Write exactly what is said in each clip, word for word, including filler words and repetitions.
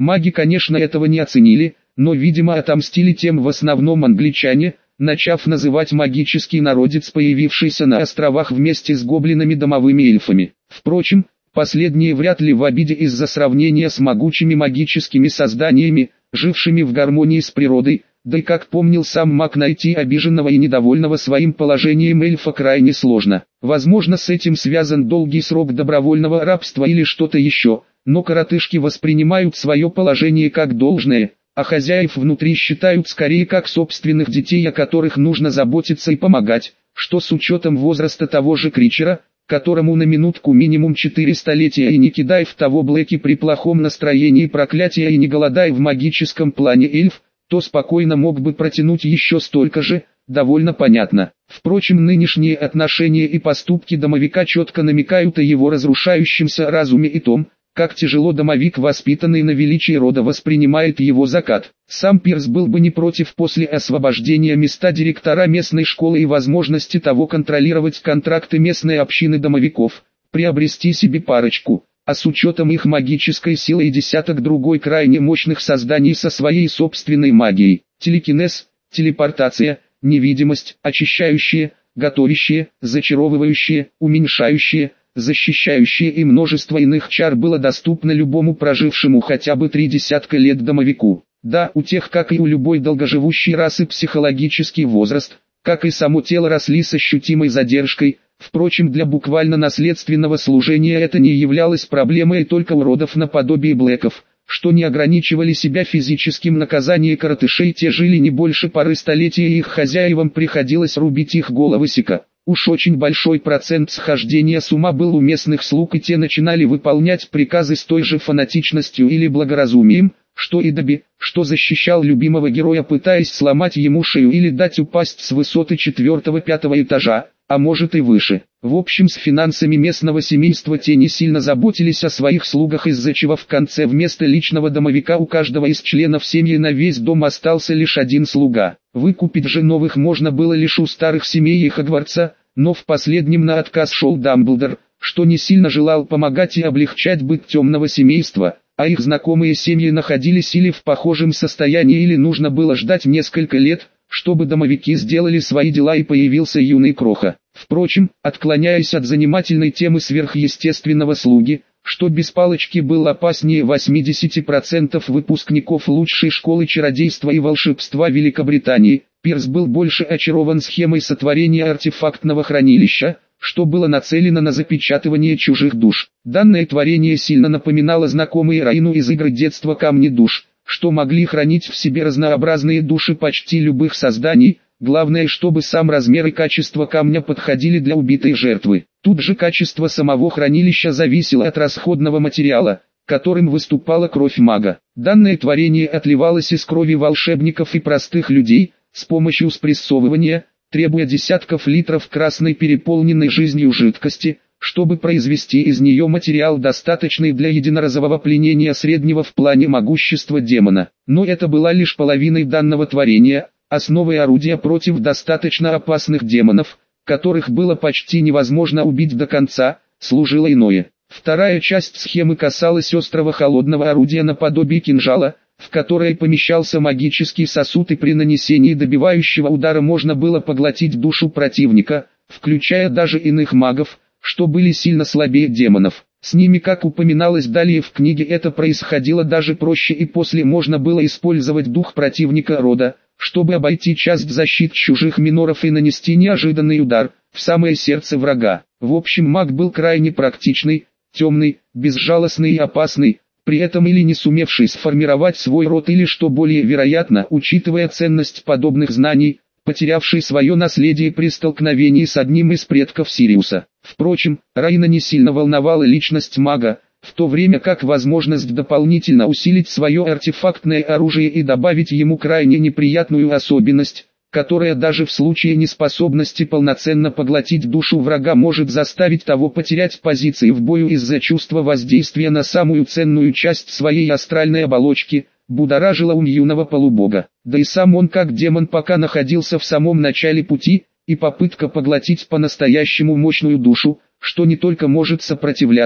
Маги, конечно, этого не оценили, но, видимо, отомстили тем в основном англичане, начав называть магический народец, появившийся на островах вместе с гоблинами, домовыми эльфами. Впрочем, последние вряд ли в обиде из-за сравнения с могучими магическими созданиями, жившими в гармонии с природой, да и как помнил сам маг, найти обиженного и недовольного своим положением эльфа крайне сложно. Возможно, с этим связан долгий срок добровольного рабства или что-то еще, но коротышки воспринимают свое положение как должное, а хозяев внутри считают скорее как собственных детей, о которых нужно заботиться и помогать, что с учетом возраста того же Кричера, которому на минутку минимум четыре столетия, и не кидай в того Блэки при плохом настроении проклятия и не голодай в магическом плане эльф, то спокойно мог бы протянуть еще столько же, довольно понятно. Впрочем, нынешние отношения и поступки домовика четко намекают о его разрушающемся разуме и том, как тяжело домовик, воспитанный на величии рода, воспринимает его закат. Сам Пирс был бы не против после освобождения места директора местной школы и возможности того контролировать контракты местной общины домовиков, приобрести себе парочку, а с учетом их магической силы и десяток другой крайне мощных созданий со своей собственной магией: телекинез, телепортация, невидимость, очищающие, готовящие, зачаровывающие, уменьшающие, защищающие и множество иных чар было доступно любому прожившему хотя бы три десятка лет домовику. Да, у тех, как и у любой долгоживущей расы, психологический возраст, как и само тело, росли с ощутимой задержкой. Впрочем, для буквально наследственного служения это не являлось проблемой только у родов наподобие Блэков, что не ограничивали себя физическим наказанием коротышей. Те жили не больше пары столетий, и их хозяевам приходилось рубить их головы сика. Уж очень большой процент схождения с ума был у местных слуг, и те начинали выполнять приказы с той же фанатичностью или благоразумием, что и Добби, что защищал любимого героя, пытаясь сломать ему шею или дать упасть с высоты четвертого-пятого этажа, а может и выше. В общем, с финансами местного семейства те не сильно заботились о своих слугах, из-за чего в конце вместо личного домовика у каждого из членов семьи на весь дом остался лишь один слуга. Выкупить же новых можно было лишь у старых семей и Хогвартса, но в последнем на отказ шел Дамблдор, что не сильно желал помогать и облегчать быт темного семейства, а их знакомые семьи находились или в похожем состоянии, или нужно было ждать несколько лет, чтобы домовики сделали свои дела и появился юный Кроха. Впрочем, отклоняясь от занимательной темы сверхъестественного слуги, что без палочки был опаснее восьмидесяти процентов выпускников лучшей школы чародейства и волшебства Великобритании, Пирс был больше очарован схемой сотворения артефактного хранилища, что было нацелено на запечатывание чужих душ. Данное творение сильно напоминало знакомые Раину из игры детства камни душ, что могли хранить в себе разнообразные души почти любых созданий. Главное, чтобы сам размер и качество камня подходили для убитой жертвы. Тут же качество самого хранилища зависело от расходного материала, которым выступала кровь мага. Данное творение отливалось из крови волшебников и простых людей, с помощью спрессовывания, требуя десятков литров красной переполненной жизнью жидкости, чтобы произвести из нее материал, достаточный для единоразового пленения среднего в плане могущества демона. Но это была лишь половиной данного творения. Основой орудия против достаточно опасных демонов, которых было почти невозможно убить до конца, служило иное. Вторая часть схемы касалась острого холодного орудия наподобие кинжала, в которое помещался магический сосуд, и при нанесении добивающего удара можно было поглотить душу противника, включая даже иных магов, что были сильно слабее демонов. С ними, как упоминалось далее в книге, это происходило даже проще, и после можно было использовать дух противника рода, чтобы обойти часть защит чужих миноров и нанести неожиданный удар в самое сердце врага. В общем, маг был крайне практичный, темный, безжалостный и опасный, при этом или не сумевший сформировать свой род, или, что более вероятно, учитывая ценность подобных знаний, потерявший свое наследие при столкновении с одним из предков Сириуса. Впрочем, Райна не сильно волновала личность мага, в то время как возможность дополнительно усилить свое артефактное оружие и добавить ему крайне неприятную особенность, которая даже в случае неспособности полноценно поглотить душу врага может заставить того потерять позиции в бою из-за чувства воздействия на самую ценную часть своей астральной оболочки, будоражила ум юного полубога. Да и сам он как демон пока находился в самом начале пути, и попытка поглотить по-настоящему мощную душу, что не только может сопротивляться,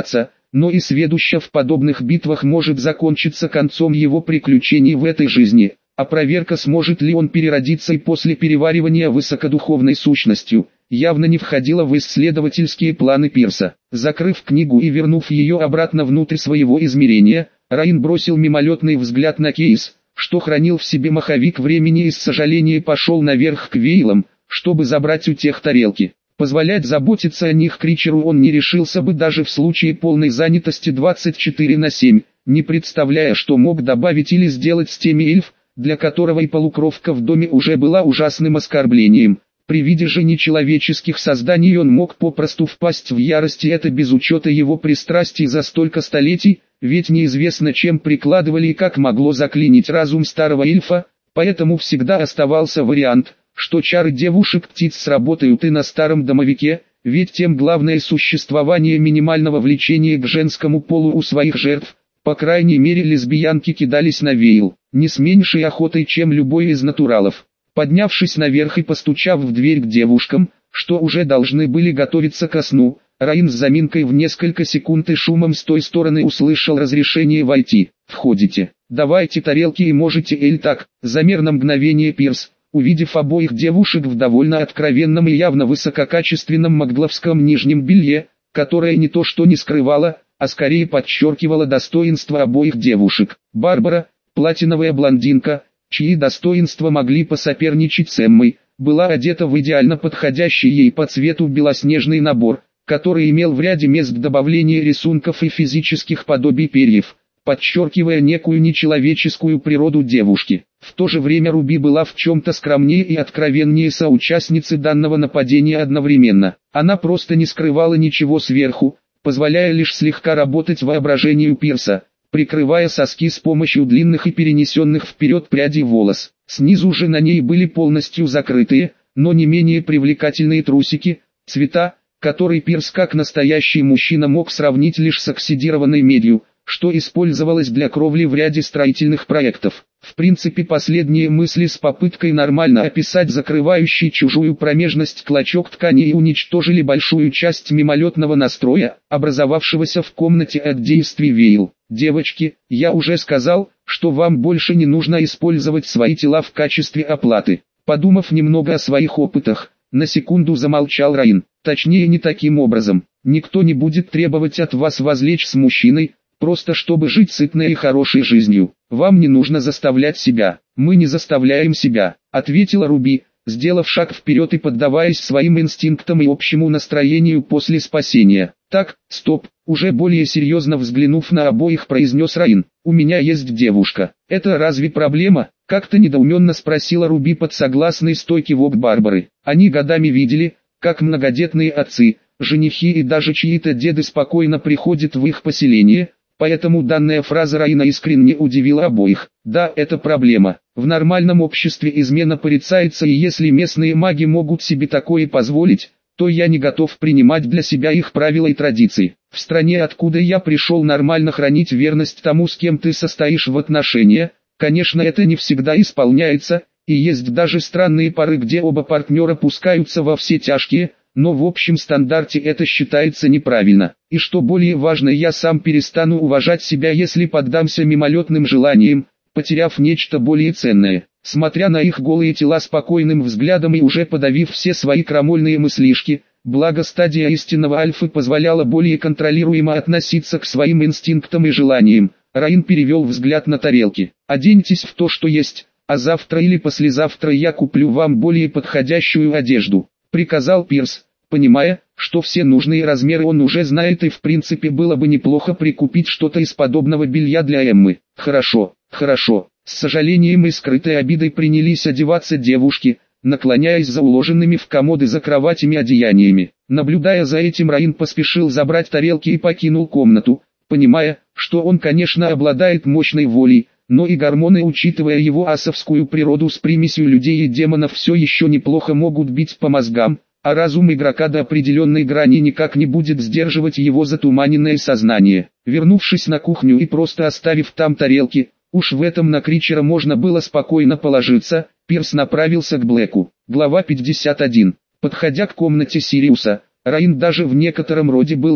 но и сведуща в подобных битвах может закончиться концом его приключений в этой жизни, а проверка, сможет ли он переродиться и после переваривания высокодуховной сущностью, явно не входила в исследовательские планы Пирса. Закрыв книгу и вернув ее обратно внутрь своего измерения, Раин бросил мимолетный взгляд на кейс, что хранил в себе маховик времени, и с сожалением пошел наверх к Вейлам, чтобы забрать у тех тарелки. Позволять заботиться о них Кричеру он не решился бы даже в случае полной занятости двадцать четыре на семь, не представляя, что мог добавить или сделать с теми эльф, для которого и полукровка в доме уже была ужасным оскорблением. При виде же нечеловеческих созданий он мог попросту впасть в ярость, и это без учета его пристрастий за столько столетий, ведь неизвестно, чем прикладывали и как могло заклинить разум старого эльфа, поэтому всегда оставался вариант, что чары девушек-птиц сработают и на старом домовике, ведь тем главное существование минимального влечения к женскому полу у своих жертв. По крайней мере, лесбиянки кидались на Вейл, не с меньшей охотой, чем любой из натуралов. Поднявшись наверх и постучав в дверь к девушкам, что уже должны были готовиться ко сну, Раин с заминкой в несколько секунд и шумом с той стороны услышал разрешение войти. «Входите, давайте тарелки и можете эль так». Замер на мгновение Пирс, увидев обоих девушек в довольно откровенном и явно высококачественном магловском нижнем белье, которое не то что не скрывало, а скорее подчеркивало достоинство обоих девушек. Барбара, платиновая блондинка, чьи достоинства могли посоперничать с Эммой, была одета в идеально подходящий ей по цвету белоснежный набор, который имел в ряде мест добавление рисунков и физических подобий перьев, подчеркивая некую нечеловеческую природу девушки. В то же время Руби была в чем-то скромнее и откровеннее соучастницы данного нападения одновременно. Она просто не скрывала ничего сверху, позволяя лишь слегка работать воображению Пирса, прикрывая соски с помощью длинных и перенесенных вперед прядей волос. Снизу же на ней были полностью закрытые, но не менее привлекательные трусики, цвета, который Пирс как настоящий мужчина мог сравнить лишь с оксидированной медью, что использовалось для кровли в ряде строительных проектов. В принципе, последние мысли с попыткой нормально описать закрывающий чужую промежность клочок ткани и уничтожили большую часть мимолетного настроя, образовавшегося в комнате от действий Вейл. «Девочки, я уже сказал, что вам больше не нужно использовать свои тела в качестве оплаты». Подумав немного о своих опытах, на секунду замолчал Раин. Точнее, не таким образом. Никто не будет требовать от вас возлечь с мужчиной, просто чтобы жить сытной и хорошей жизнью. Вам не нужно заставлять себя. Мы не заставляем себя, ответила Руби, сделав шаг вперед и поддаваясь своим инстинктам и общему настроению после спасения. Так, стоп, уже более серьезно взглянув на обоих, произнес Раин. У меня есть девушка. Это разве проблема? Как-то недоуменно спросила Руби под согласный стой кивок Барбары. Они годами видели, как многодетные отцы, женихи и даже чьи-то деды спокойно приходят в их поселение, поэтому данная фраза Раина искренне удивила обоих. Да, это проблема. В нормальном обществе измена порицается, и если местные маги могут себе такое позволить, то я не готов принимать для себя их правила и традиции. В стране, откуда я пришел, нормально хранить верность тому, с кем ты состоишь в отношениях. Конечно, это не всегда исполняется, и есть даже странные пары, где оба партнера пускаются во все тяжкие, но в общем стандарте это считается неправильно. И что более важно, я сам перестану уважать себя, если поддамся мимолетным желаниям, потеряв нечто более ценное. Смотря на их голые тела спокойным взглядом и уже подавив все свои крамольные мыслишки, благо стадия истинного альфы позволяла более контролируемо относиться к своим инстинктам и желаниям, Раин перевел взгляд на тарелки. «Оденьтесь в то, что есть, а завтра или послезавтра я куплю вам более подходящую одежду», — приказал Пирс, понимая, что все нужные размеры он уже знает, и в принципе было бы неплохо прикупить что-то из подобного белья для Эммы. «Хорошо, хорошо». С сожалением и скрытой обидой принялись одеваться девушки, наклоняясь за уложенными в комоды за кроватями одеяниями. Наблюдая за этим, Раин поспешил забрать тарелки и покинул комнату, понимая, что он, конечно, обладает мощной волей, но и гормоны, учитывая его асовскую природу с примесью людей и демонов, все еще неплохо могут бить по мозгам, а разум игрока до определенной грани никак не будет сдерживать его затуманенное сознание. Вернувшись на кухню и просто оставив там тарелки, уж в этом на Кричера можно было спокойно положиться, Пирс направился к Блэку. Глава пятьдесят один. Подходя к комнате Сириуса, Раин даже в некотором роде был рад,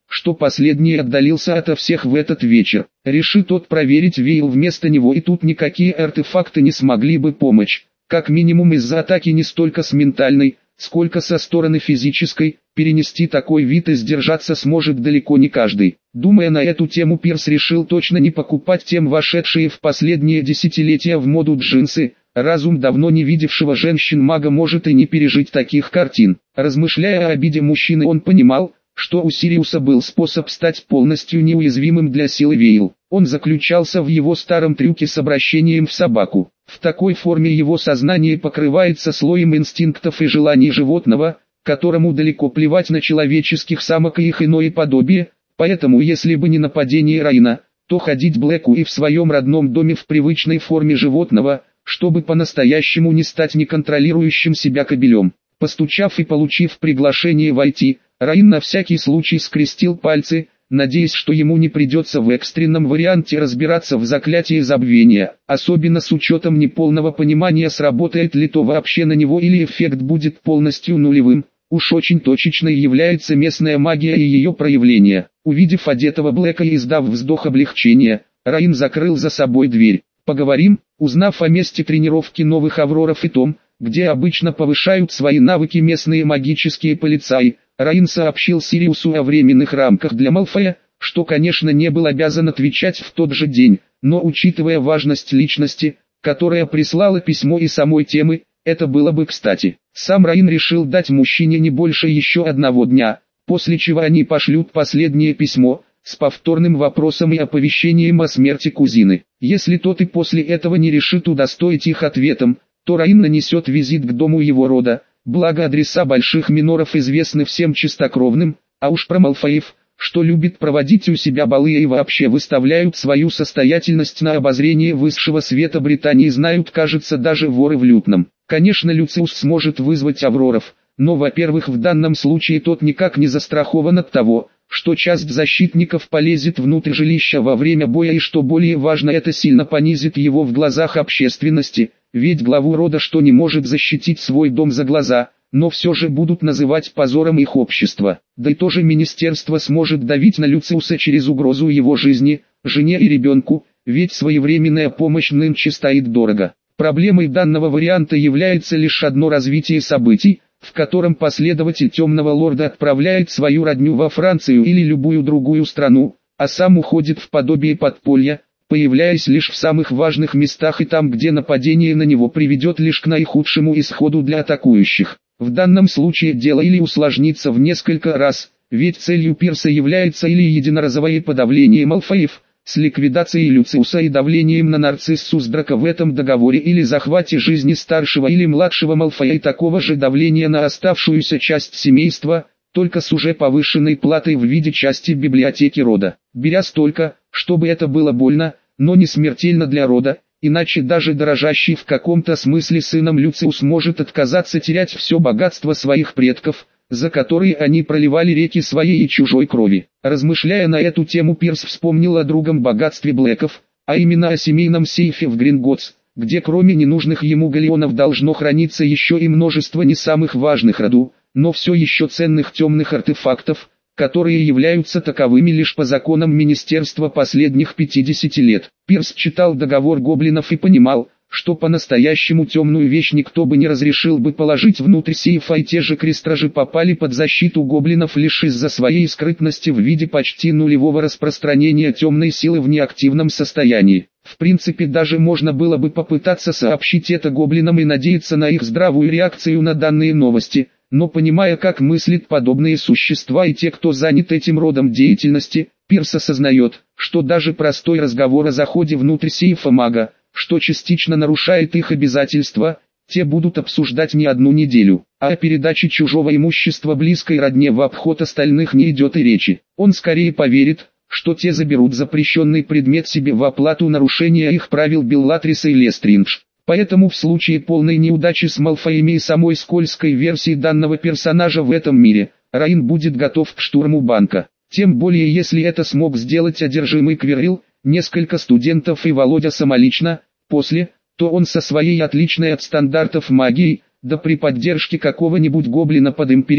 что последний отдалился ото всех в этот вечер. Реши тот проверить Вейл вместо него, и тут никакие артефакты не смогли бы помочь, как минимум из-за атаки не столько с ментальной, сколько со стороны физической. Перенести такой вид и сдержаться сможет далеко не каждый. Думая на эту тему, Пирс решил точно не покупать тем вошедшие в последние десятилетия в моду джинсы. Разум давно не видевшего женщин-мага может и не пережить таких картин. Размышляя о обиде мужчины, он понимал, что у Сириуса был способ стать полностью неуязвимым для силы Вейл. Он заключался в его старом трюке с обращением в собаку. В такой форме его сознание покрывается слоем инстинктов и желаний животного, которому далеко плевать на человеческих самок и их иное подобие, поэтому если бы не нападение Райна, то ходить Блэку и в своем родном доме в привычной форме животного, чтобы по-настоящему не стать неконтролирующим себя кобелем. Постучав и получив приглашение войти, Райн на всякий случай скрестил пальцы, надеясь, что ему не придется в экстренном варианте разбираться в заклятии забвения, особенно с учетом неполного понимания, сработает ли то вообще на него или эффект будет полностью нулевым. Уж очень точечной является местная магия и ее проявление. Увидев одетого Блэка и издав вздох облегчения, Райн закрыл за собой дверь. «Поговорим?» Узнав о месте тренировки новых Авроров и том, где обычно повышают свои навыки местные магические полицаи, Райн сообщил Сириусу о временных рамках для Малфоя, что, конечно, не был обязан отвечать в тот же день, но учитывая важность личности, которая прислала письмо и самой темы, это было бы кстати. Сам Райн решил дать мужчине не больше еще одного дня, после чего они пошлют последнее письмо, с повторным вопросом и оповещением о смерти кузины. Если тот и после этого не решит удостоить их ответом, то Райн нанесет визит к дому его рода, благо адреса больших миноров известны всем чистокровным, а уж про Малфоев, что любит проводить у себя балы и вообще выставляют свою состоятельность на обозрение высшего света Британии, знают, кажется, даже воры в лютном. Конечно, Люциус сможет вызвать Авроров, но, во-первых, в данном случае тот никак не застрахован от того, что часть защитников полезет внутрь жилища во время боя, и что более важно, это сильно понизит его в глазах общественности, ведь главу рода что не может защитить свой дом за глаза, но все же будут называть позором их общества. Да и тоже министерство сможет давить на Люциуса через угрозу его жизни, жене и ребенку, ведь своевременная помощь нынче стоит дорого. Проблемой данного варианта является лишь одно развитие событий, в котором последователь Темного Лорда отправляет свою родню во Францию или любую другую страну, а сам уходит в подобие подполья, появляясь лишь в самых важных местах и там, где нападение на него приведет лишь к наихудшему исходу для атакующих. В данном случае дело или усложнится в несколько раз, ведь целью Пирса является или единоразовое подавление Малфоев, с ликвидацией Люциуса и давлением на Нарциссус Драко в этом договоре, или захвате жизни старшего или младшего Малфоя и такого же давления на оставшуюся часть семейства, только с уже повышенной платой в виде части библиотеки рода. Беря столько, чтобы это было больно, но не смертельно для рода, иначе даже дорожащий в каком-то смысле сыном Люциус может отказаться терять все богатство своих предков, за которые они проливали реки своей и чужой крови. Размышляя на эту тему, Пирс вспомнил о другом богатстве Блэков, а именно о семейном сейфе в Гринготс, где кроме ненужных ему галеонов должно храниться еще и множество не самых важных роду, но все еще ценных темных артефактов, которые являются таковыми лишь по законам Министерства последних пятидесяти лет. Пирс читал договор гоблинов и понимал, что по-настоящему темную вещь никто бы не разрешил бы положить внутрь сейфа, и те же крестражи попали под защиту гоблинов лишь из-за своей скрытности в виде почти нулевого распространения темной силы в неактивном состоянии. В принципе, даже можно было бы попытаться сообщить это гоблинам и надеяться на их здравую реакцию на данные новости, но понимая, как мыслят подобные существа и те, кто занят этим родом деятельности, Пирс осознает, что даже простой разговор о заходе внутрь сейфа мага, что частично нарушает их обязательства, те будут обсуждать не одну неделю, а о передаче чужого имущества близкой родне в обход остальных не идет и речи. Он скорее поверит, что те заберут запрещенный предмет себе в оплату нарушения их правил Беллатриса и Лестриндж. Поэтому в случае полной неудачи с Малфоями и самой скользкой версии данного персонажа в этом мире, Райн будет готов к штурму банка. Тем более, если это смог сделать одержимый Квирилл, несколько студентов и Володя самолично, после, то он со своей отличной от стандартов магией, да при поддержке какого-нибудь гоблина под империя,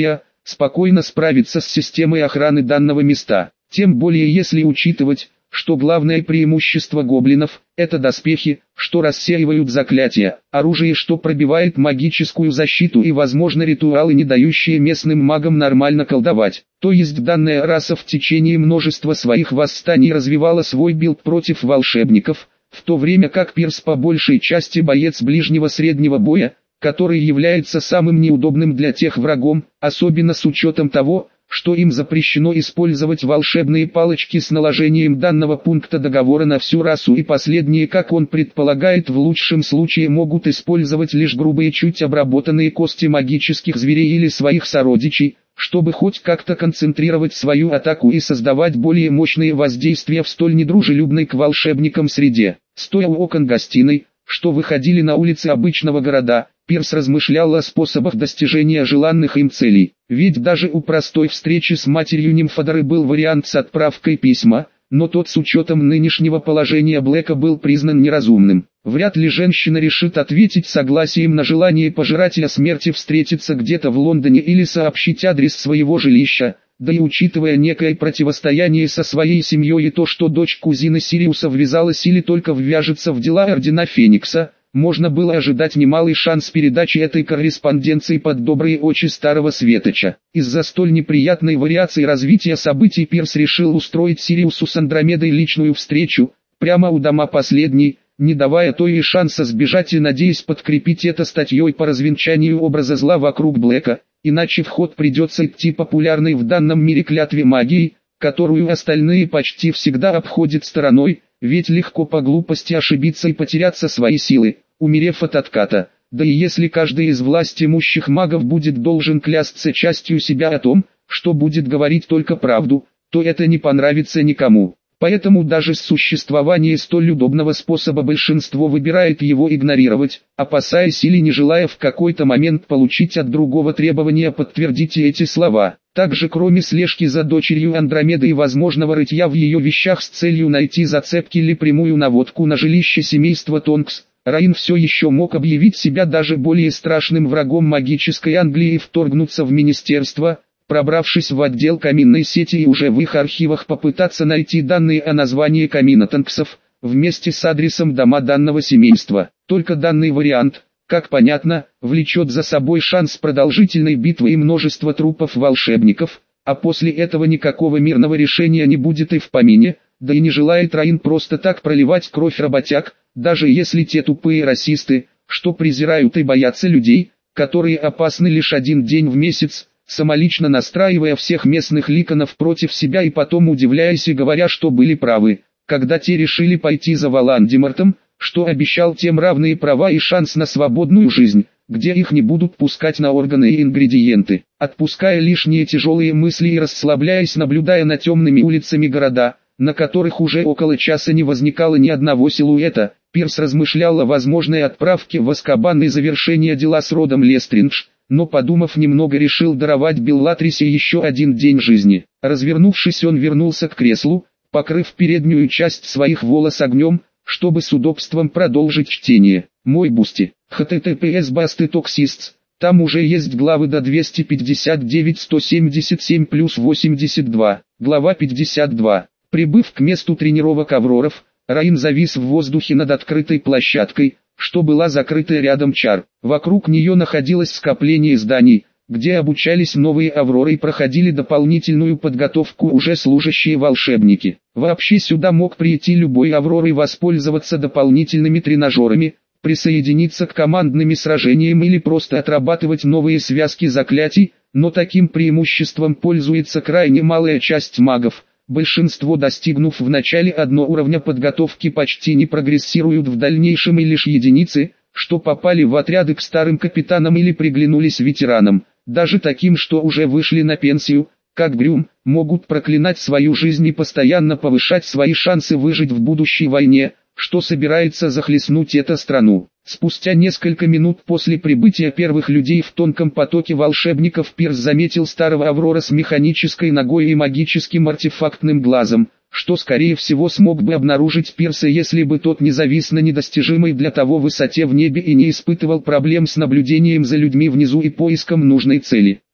спокойно справиться с системой охраны данного места. Тем более если учитывать, что главное преимущество гоблинов – это доспехи, что рассеивают заклятия, оружие, что пробивает магическую защиту и, возможно, ритуалы, не дающие местным магам нормально колдовать. То есть данная раса в течение множества своих восстаний развивала свой билд против волшебников, в то время как Пирс по большей части боец ближнего среднего боя, который является самым неудобным для тех врагом, особенно с учетом того, что им запрещено использовать волшебные палочки с наложением данного пункта договора на всю расу, и последние, как он предполагает, в лучшем случае могут использовать лишь грубые, чуть обработанные кости магических зверей или своих сородичей, чтобы хоть как-то концентрировать свою атаку и создавать более мощные воздействия в столь недружелюбной к волшебникам среде. Стоя у окон гостиной, что выходили на улицы обычного города, Пирс размышлял о способах достижения желанных им целей. Ведь даже у простой встречи с матерью Нимфодоры был вариант с отправкой письма, но тот с учетом нынешнего положения Блэка был признан неразумным. Вряд ли женщина решит ответить согласием на желание пожирателя смерти встретиться где-то в Лондоне или сообщить адрес своего жилища. Да и учитывая некое противостояние со своей семьей и то, что дочь кузины Сириуса ввязалась или только ввяжется в дела Ордена Феникса, можно было ожидать немалый шанс передачи этой корреспонденции под добрые очи Старого Светоча. Из-за столь неприятной вариации развития событий Пирс решил устроить Сириусу с Андромедой личную встречу, прямо у дома последней, не давая той и шанса сбежать и надеясь подкрепить это статьей по развенчанию образа зла вокруг Блэка, иначе в ход придется идти популярной в данном мире клятве магии, которую остальные почти всегда обходят стороной, ведь легко по глупости ошибиться и потеряться свои силы, умерев от отката. Да и если каждый из власть имущих магов будет должен клясться частью себя о том, что будет говорить только правду, то это не понравится никому. Поэтому даже с существования столь удобного способа большинство выбирает его игнорировать, опасаясь или не желая в какой-то момент получить от другого требования подтвердить эти слова. Также кроме слежки за дочерью Андромеды и возможного рытья в ее вещах с целью найти зацепки или прямую наводку на жилище семейства Тонкс, Раин все еще мог объявить себя даже более страшным врагом магической Англии и вторгнуться в министерство, пробравшись в отдел каминной сети и уже в их архивах попытаться найти данные о названии камина Тонксов, вместе с адресом дома данного семейства. Только данный вариант, как понятно, влечет за собой шанс продолжительной битвы и множество трупов волшебников, а после этого никакого мирного решения не будет и в помине, да и не желает Раин просто так проливать кровь работяг, даже если те тупые расисты, что презирают и боятся людей, которые опасны лишь один день в месяц, самолично настраивая всех местных ликанов против себя и потом удивляясь и говоря, что были правы, когда те решили пойти за Волан-де-Мортом, что обещал тем равные права и шанс на свободную жизнь, где их не будут пускать на органы и ингредиенты. Отпуская лишние тяжелые мысли и расслабляясь, наблюдая на темными улицами города, на которых уже около часа не возникало ни одного силуэта, Пирс размышлял о возможной отправке в Азкабан и завершении дела с родом Лестриндж, но подумав немного решил даровать Беллатрисе еще один день жизни. Развернувшись, он вернулся к креслу, покрыв переднюю часть своих волос огнем, чтобы с удобством продолжить чтение. Мой Бусти, эйч ти ти пи эс басты токсистс, там уже есть главы до двести пятьдесят девять сто семьдесят семь плюс восемьдесят два, глава пятьдесят два. Прибыв к месту тренировок Авроров, Раин завис в воздухе над открытой площадкой, что была закрыта рядом чар. Вокруг нее находилось скопление зданий, где обучались новые Авроры и проходили дополнительную подготовку уже служащие волшебники. Вообще сюда мог прийти любой Аврор и воспользоваться дополнительными тренажерами, присоединиться к командным сражениям или просто отрабатывать новые связки заклятий, но таким преимуществом пользуется крайне малая часть магов. Большинство, достигнув в начале одного уровня подготовки, почти не прогрессируют в дальнейшем, и лишь единицы, что попали в отряды к старым капитанам или приглянулись ветеранам, даже таким, что уже вышли на пенсию, как Грюм, могут проклинать свою жизнь и постоянно повышать свои шансы выжить в будущей войне, что собирается захлестнуть эту страну. Спустя несколько минут после прибытия первых людей в тонком потоке волшебников Пирс заметил старого Аврора с механической ногой и магическим артефактным глазом, что скорее всего смог бы обнаружить Пирса, если бы тот не завис на недостижимой для того высоте в небе и не испытывал проблем с наблюдением за людьми внизу и поиском нужной цели.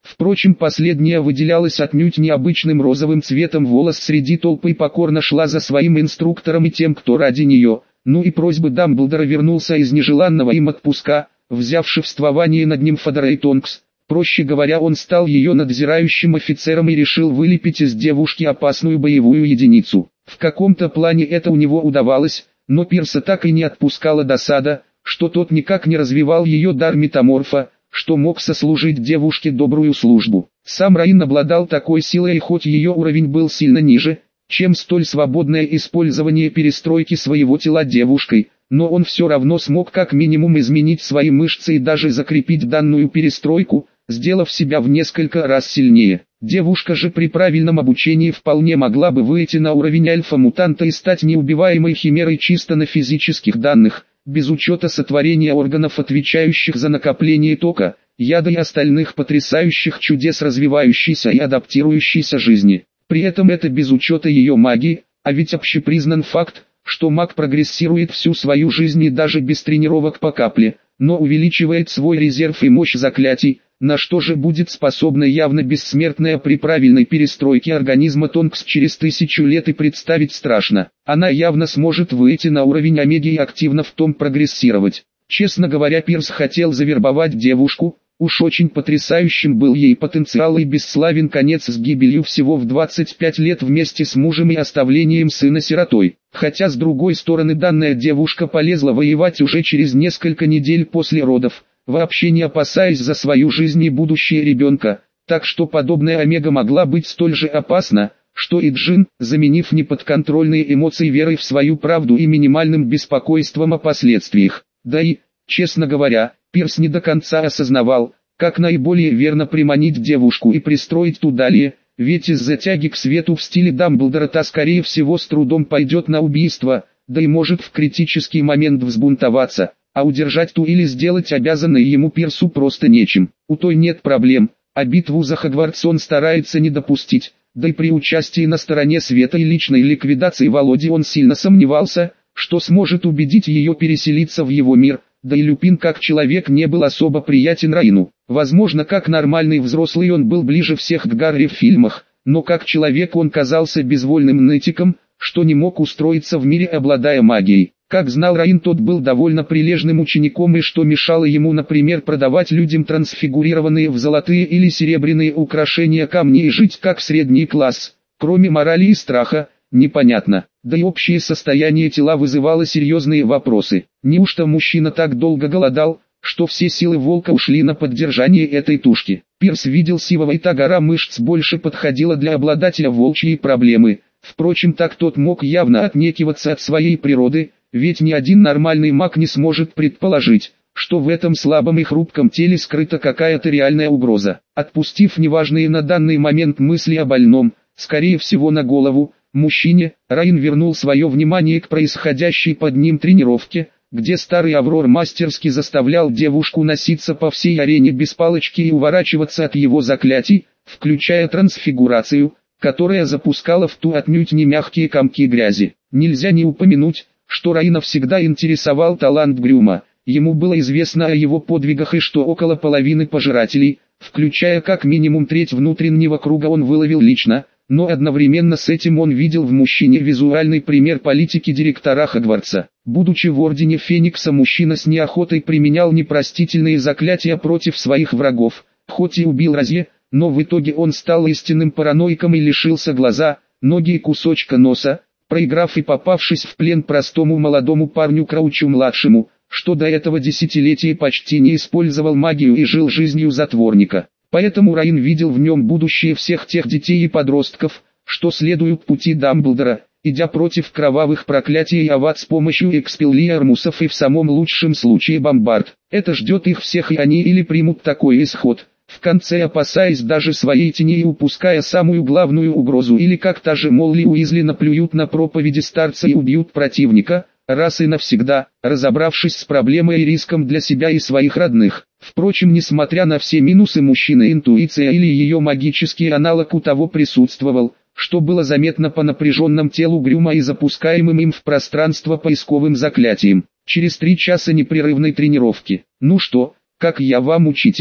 Впрочем, последняя выделялась отнюдь необычным розовым цветом волос среди толпы и покорно шла за своим инструктором и тем, кто ради нее, ну и просьбы Дамблдора вернулся из нежеланного им отпуска, взяв шефствование над нимфодорой Тонкс. Проще говоря, он стал ее надзирающим офицером и решил вылепить из девушки опасную боевую единицу. В каком-то плане это у него удавалось, но Пирса так и не отпускала досада, что тот никак не развивал ее дар метаморфа, что мог сослужить девушке добрую службу. Сам Раин обладал такой силой, и хоть ее уровень был сильно ниже, чем столь свободное использование перестройки своего тела девушкой, но он все равно смог как минимум изменить свои мышцы и даже закрепить данную перестройку, сделав себя в несколько раз сильнее. Девушка же при правильном обучении вполне могла бы выйти на уровень альфа-мутанта и стать неубиваемой химерой чисто на физических данных, без учета сотворения органов, отвечающих за накопление тока, яда и остальных потрясающих чудес развивающейся и адаптирующейся жизни. При этом это без учета ее магии, а ведь общепризнан факт, что маг прогрессирует всю свою жизнь и даже без тренировок по капле, но увеличивает свой резерв и мощь заклятий, на что же будет способна явно бессмертная при правильной перестройке организма Тонкс через тысячу лет и представить страшно. Она явно сможет выйти на уровень омеги и активно в том прогрессировать. Честно говоря, Пирс хотел завербовать девушку, уж очень потрясающим был ей потенциал и бесславен конец с гибелью всего в двадцать пять лет вместе с мужем и оставлением сына сиротой. Хотя с другой стороны данная девушка полезла воевать уже через несколько недель после родов, вообще не опасаясь за свою жизнь и будущее ребенка, так что подобная омега могла быть столь же опасна, что и Джин, заменив неподконтрольные эмоции верой в свою правду и минимальным беспокойством о последствиях. Да и, честно говоря, Пирс не до конца осознавал, как наиболее верно приманить девушку и пристроить туда ли, ведь из-за тяги к свету в стиле Дамблдора та скорее всего с трудом пойдет на убийство, да и может в критический момент взбунтоваться, а удержать ту или сделать обязанной ему Пирсу просто нечем. У той нет проблем, а битву за Хогвартс он старается не допустить, да и при участии на стороне света и личной ликвидации Володи он сильно сомневался, что сможет убедить ее переселиться в его мир, да и Люпин как человек не был особо приятен Раину. Возможно, как нормальный взрослый он был ближе всех к Гарри в фильмах, но как человек он казался безвольным нытиком, что не мог устроиться в мире, обладая магией. Как знал Раин, тот был довольно прилежным учеником, и что мешало ему, например, продавать людям трансфигурированные в золотые или серебряные украшения камни и жить как средний класс, кроме морали и страха, непонятно. Да и общее состояние тела вызывало серьезные вопросы. Неужто мужчина так долго голодал, что все силы волка ушли на поддержание этой тушки? Пирс видел сивого, и та гора мышц больше подходила для обладателя волчьей проблемы. Впрочем, так тот мог явно отнекиваться от своей природы, ведь ни один нормальный маг не сможет предположить, что в этом слабом и хрупком теле скрыта какая-то реальная угроза. Отпустив неважные на данный момент мысли о больном, скорее всего на голову, мужчине, Раин вернул свое внимание к происходящей под ним тренировке, где старый Аврор мастерски заставлял девушку носиться по всей арене без палочки и уворачиваться от его заклятий, включая трансфигурацию, которая запускала в ту отнюдь не мягкие комки грязи. Нельзя не упомянуть, что Раина всегда интересовал талант Грюма. Ему было известно о его подвигах и что около половины пожирателей, включая как минимум треть внутреннего круга, он выловил лично, но одновременно с этим он видел в мужчине визуальный пример политики директора Хогвартса. Будучи в Ордене Феникса, мужчина с неохотой применял непростительные заклятия против своих врагов, хоть и убил Розье, но в итоге он стал истинным параноиком и лишился глаза, ноги и кусочка носа, проиграв и попавшись в плен простому молодому парню Краучу-младшему, что до этого десятилетия почти не использовал магию и жил жизнью затворника. Поэтому Раин видел в нем будущее всех тех детей и подростков, что следуют пути Дамблдора, идя против кровавых проклятий и ават с помощью экспеллиармусов и в самом лучшем случае бомбард. Это ждет их всех, и они или примут такой исход, в конце опасаясь даже своей тени и упуская самую главную угрозу, или как та же Молли Уизли наплюют на проповеди старца и убьют противника, раз и навсегда, разобравшись с проблемой и риском для себя и своих родных. Впрочем, несмотря на все минусы мужчины, интуиция или ее магический аналог у того присутствовал, что было заметно по напряженному телу Грюма и запускаемым им в пространство поисковым заклятием. Через три часа непрерывной тренировки. «Ну что, как я вам, учитель?»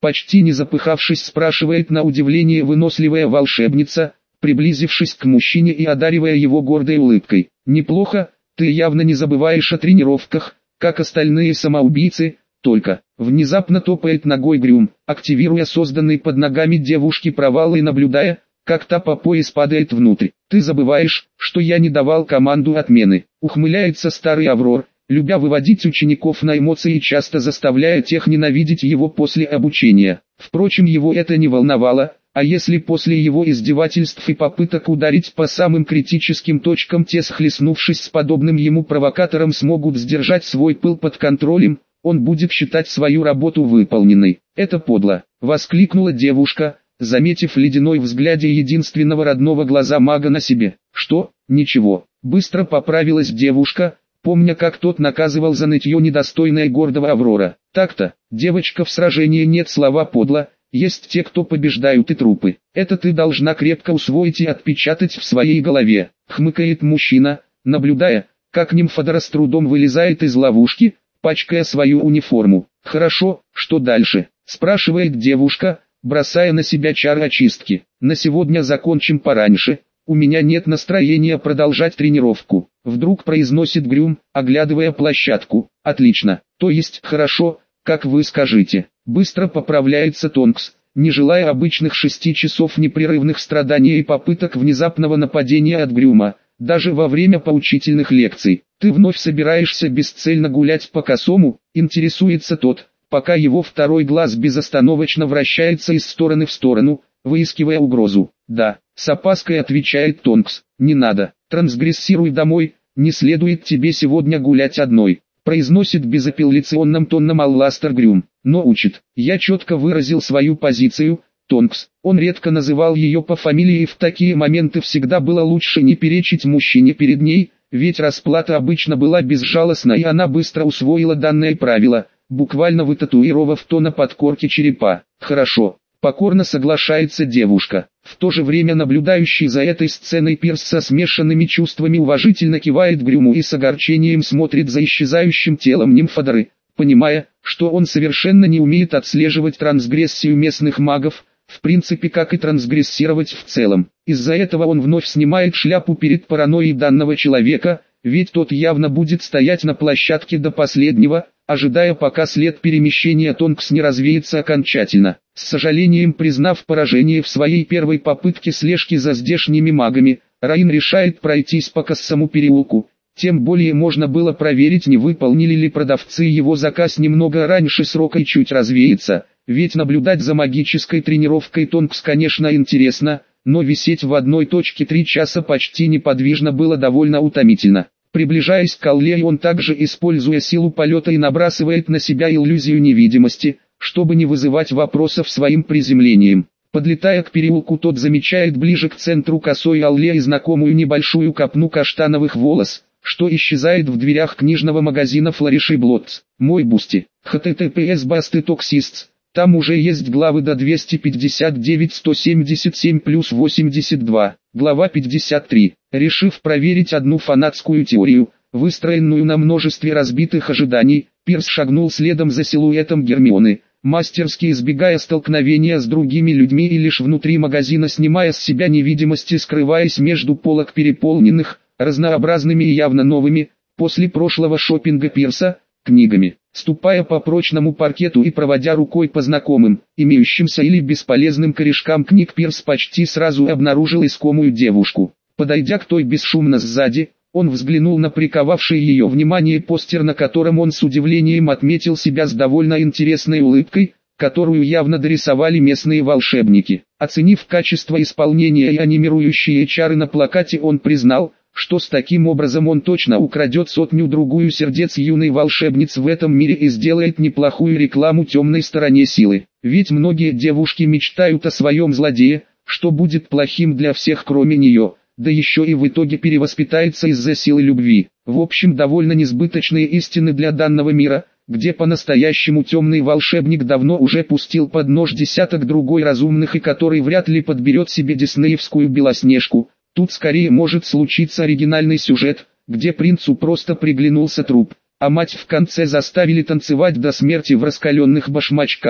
Почти не запыхавшись, спрашивает на удивление выносливая волшебница, приблизившись к мужчине и одаривая его гордой улыбкой. «Неплохо, ты явно не забываешь о тренировках, как остальные самоубийцы, только...» Внезапно топает ногой Грюм, активируя созданный под ногами девушки провал и наблюдая, как та по пояс падает внутрь. «Ты забываешь, что я не давал команду отмены», ухмыляется старый Аврор, любя выводить учеников на эмоции и часто заставляя тех ненавидеть его после обучения. Впрочем, его это не волновало, а если после его издевательств и попыток ударить по самым критическим точкам те, схлестнувшись с подобным ему провокатором, смогут сдержать свой пыл под контролем, он будет считать свою работу выполненной. «Это подло», — воскликнула девушка, заметив ледяной взгляде единственного родного глаза мага на себе. «Что? Ничего». Быстро поправилась девушка, помня, как тот наказывал за нытье недостойное гордого Аврора. «Так-то, девочка, в сражении нет слова «подло», есть те, кто побеждают, и трупы. Это ты должна крепко усвоить и отпечатать в своей голове», — хмыкает мужчина, наблюдая, как нимфодора с трудом вылезает из ловушки, пачкая свою униформу. «Хорошо, что дальше?» — спрашивает девушка, бросая на себя чары очистки. «На сегодня закончим пораньше, у меня нет настроения продолжать тренировку», — вдруг произносит Грюм, оглядывая площадку. «Отлично, то есть хорошо, как вы скажете». Быстро поправляется Тонкс, не желая обычных шести часов непрерывных страданий и попыток внезапного нападения от Грюма, даже во время поучительных лекций. «Ты вновь собираешься бесцельно гулять по косому?» — интересуется тот, пока его второй глаз безостановочно вращается из стороны в сторону, выискивая угрозу. «Да», — с опаской отвечает Тонкс. «Не надо, трансгрессируй домой, не следует тебе сегодня гулять одной», — произносит безапелляционным тоном Алластер Грюм. Но учит. «Я четко выразил свою позицию, Тонкс». Он редко называл ее по фамилии, и в такие моменты всегда было лучше не перечить мужчине перед ней, ведь расплата обычно была безжалостна, и она быстро усвоила данное правило, буквально вытатуировав то на подкорке черепа. «Хорошо», — покорно соглашается девушка. В то же время наблюдающий за этой сценой Пирс со смешанными чувствами уважительно кивает Грюму и с огорчением смотрит за исчезающим телом нимфодоры, понимая, что он совершенно не умеет отслеживать трансгрессию местных магов, в принципе, как и трансгрессировать в целом. Из-за этого он вновь снимает шляпу перед паранойей данного человека, ведь тот явно будет стоять на площадке до последнего, ожидая, пока след перемещения Тонкс не развеется окончательно. С сожалением признав поражение в своей первой попытке слежки за здешними магами, Раин решает пройтись по Кассому переулку. Тем более можно было проверить, не выполнили ли продавцы его заказ немного раньше срока и чуть развеяться, ведь наблюдать за магической тренировкой Тонкс, конечно, интересно, но висеть в одной точке три часа почти неподвижно было довольно утомительно. Приближаясь к Аллее, он также, используя силу полета, и набрасывает на себя иллюзию невидимости, чтобы не вызывать вопросов своим приземлением. Подлетая к переулку, тот замечает ближе к центру косой Аллеи знакомую небольшую копну каштановых волос, что исчезает в дверях книжного магазина Flourish и Blots. «Мой Бусти», https басты токсистс, там уже есть главы до двести пятьдесят девять сто семьдесят семь плюс восемьдесят два, глава пятьдесят три. Решив проверить одну фанатскую теорию, выстроенную на множестве разбитых ожиданий, Пирс шагнул следом за силуэтом Гермионы, мастерски избегая столкновения с другими людьми и лишь внутри магазина снимая с себя невидимость и скрываясь между полок переполненных, разнообразными и явно новыми, после прошлого шопинга Пирса, книгами. Ступая по прочному паркету и проводя рукой по знакомым, имеющимся или бесполезным корешкам книг, Пирс почти сразу обнаружил искомую девушку. Подойдя к той бесшумно сзади, он взглянул на приковавший ее внимание постер, на котором он с удивлением отметил себя с довольно интересной улыбкой, которую явно дорисовали местные волшебники. Оценив качество исполнения и анимирующие чары на плакате, он признал, что с таким образом он точно украдет сотню-другую сердец юной волшебниц в этом мире и сделает неплохую рекламу темной стороне силы. Ведь многие девушки мечтают о своем злодее, что будет плохим для всех кроме нее, да еще и в итоге перевоспитается из-за силы любви. В общем, довольно несбыточные истины для данного мира, где по-настоящему темный волшебник давно уже пустил под нож десяток другой разумных и который вряд ли подберет себе диснеевскую Белоснежку. Тут скорее может случиться оригинальный сюжет, где принцу просто приглянулся труп, а мать в конце заставили танцевать до смерти в раскаленных башмачках.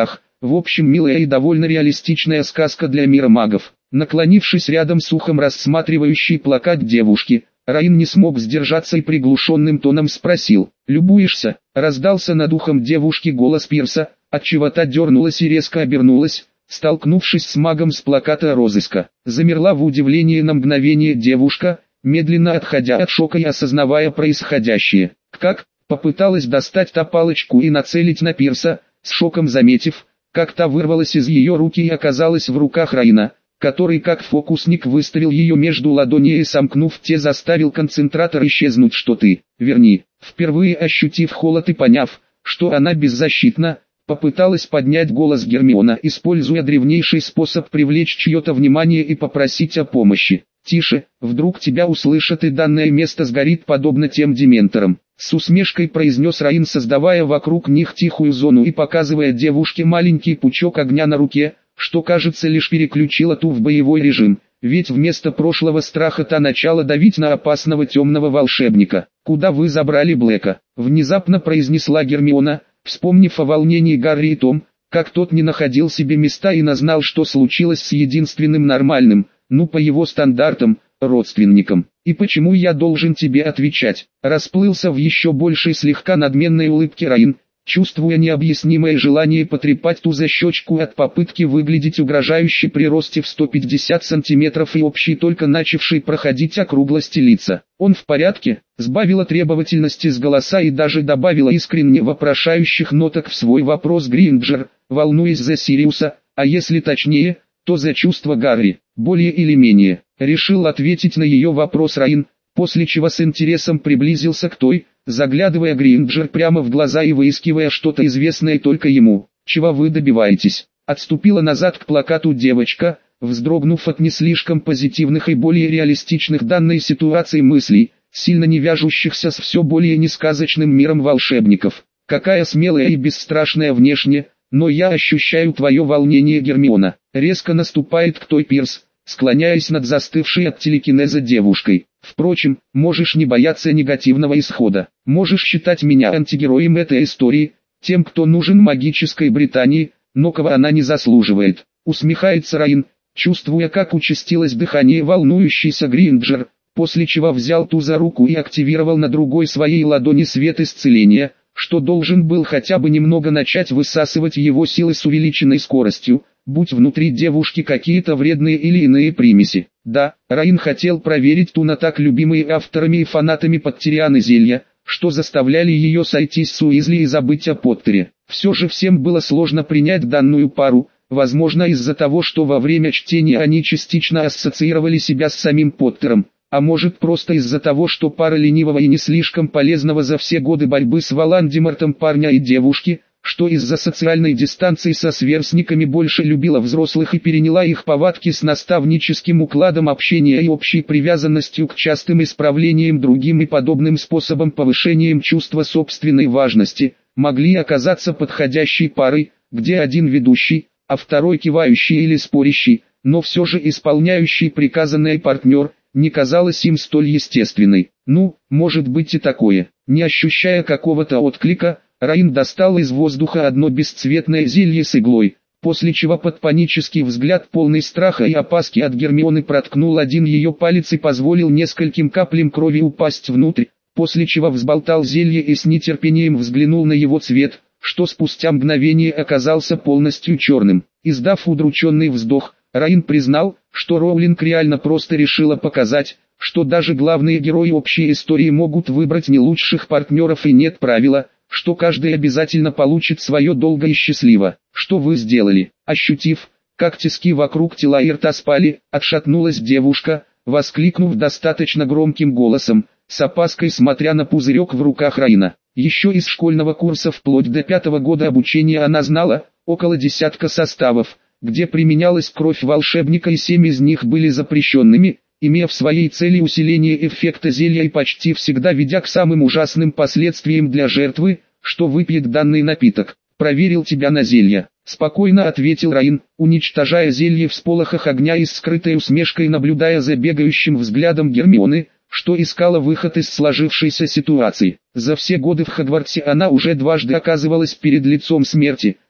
В общем, милая и довольно реалистичная сказка для мира магов. Наклонившись рядом с ухом рассматривающей плакат девушки, Раин не смог сдержаться и приглушенным тоном спросил: «Любуешься?» Раздался над ухом девушки голос Пирса, отчего та дернулась и резко обернулась, столкнувшись с магом с плаката розыска. Замерла в удивлении на мгновение девушка, медленно отходя от шока и осознавая происходящее. «Как?» Попыталась достать та палочку и нацелить на Пирса, с шоком заметив, как та вырвалась из ее руки и оказалась в руках Раина, который как фокусник выставил ее между ладоней и, сомкнув те, заставил концентратор исчезнуть. «Что ты? Верни!» Впервые ощутив холод и поняв, что она беззащитна, попыталась поднять голос Гермиона, используя древнейший способ привлечь чье-то внимание и попросить о помощи. «Тише, вдруг тебя услышат и данное место сгорит подобно тем дементорам», — с усмешкой произнес Раин, создавая вокруг них тихую зону и показывая девушке маленький пучок огня на руке, что, кажется, лишь переключила ту в боевой режим, ведь вместо прошлого страха та начала давить на опасного темного волшебника. «Куда вы забрали Блэка?» — внезапно произнесла Гермиона, вспомнив о волнении Гарри и том, как тот не находил себе места и назнал, что случилось с единственным нормальным, ну по его стандартам, родственником. «И почему я должен тебе отвечать?» Расплылся в еще большей слегка надменной улыбке Раин, чувствуя необъяснимое желание потрепать ту за щечку от попытки выглядеть угрожающе при росте в сто пятьдесят сантиметров и общей только начавшей проходить округлости лица. «Он в порядке?» Сбавила требовательности с голоса и даже добавила искренне вопрошающих ноток в свой вопрос Гринджер, волнуясь за Сириуса, а если точнее, то за чувства Гарри, более или менее. Решил ответить на ее вопрос Раин, после чего с интересом приблизился к той, заглядывая Гринджер прямо в глаза и выискивая что-то известное только ему. «Чего вы добиваетесь?» Отступила назад к плакату девочка, вздрогнув от не слишком позитивных и более реалистичных данной ситуации мыслей, сильно не вяжущихся с все более несказочным миром волшебников. «Какая смелая и бесстрашная внешне, но я ощущаю твое волнение, Гермиона». Резко наступает к той Пирс, склоняясь над застывшей от телекинеза девушкой. «Впрочем, можешь не бояться негативного исхода. Можешь считать меня антигероем этой истории, тем, кто нужен магической Британии, но кого она не заслуживает». Усмехается Раин, чувствуя, как участилось дыхание волнующейся Гринджер, после чего взял ту за руку и активировал на другой своей ладони свет исцеления, что должен был хотя бы немного начать высасывать его силы с увеличенной скоростью, будь внутри девушки какие-то вредные или иные примеси. Да, Раин хотел проверить ту на так любимые авторами и фанатами Поттерианы зелья, что заставляли ее сойтись с Уизли и забыть о Поттере. Все же всем было сложно принять данную пару, возможно из-за того, что во время чтения они частично ассоциировали себя с самим Поттером, а может просто из-за того, что пара ленивого и не слишком полезного за все годы борьбы с Волан-де-Мортом парня и девушки, что из-за социальной дистанции со сверстниками больше любила взрослых и переняла их повадки с наставническим укладом общения и общей привязанностью к частым исправлениям другим и подобным способом повышением чувства собственной важности, могли оказаться подходящей парой, где один ведущий, а второй кивающий или спорящий, но все же исполняющий приказанное партнер, не казалось им столь естественной. Ну, может быть и такое. Не ощущая какого-то отклика, Раин достал из воздуха одно бесцветное зелье с иглой, после чего под панический взгляд полный страха и опаски от Гермионы проткнул один ее палец и позволил нескольким каплям крови упасть внутрь, после чего взболтал зелье и с нетерпением взглянул на его цвет, что спустя мгновение оказался полностью черным. Издав удрученный вздох, Раин признал, что Роулинг реально просто решила показать, что даже главные герои общей истории могут выбрать не лучших партнеров и нет правила, что каждый обязательно получит свое долго и счастливо. «Что вы сделали?» Ощутив, как тиски вокруг тела и рта спали, отшатнулась девушка, воскликнув достаточно громким голосом, с опаской смотря на пузырек в руках Раина. Еще из школьного курса вплоть до пятого года обучения она знала, около десятка составов, где применялась кровь волшебника и семь из них были запрещенными, имея в своей цели усиление эффекта зелья и почти всегда ведя к самым ужасным последствиям для жертвы, что выпьет данный напиток. «Проверил тебя на зелье», — спокойно ответил Раин, уничтожая зелье в сполохах огня и с скрытой усмешкой наблюдая за бегающим взглядом Гермионы, что искала выход из сложившейся ситуации. За все годы в Хогвартсе она уже дважды оказывалась перед лицом смерти,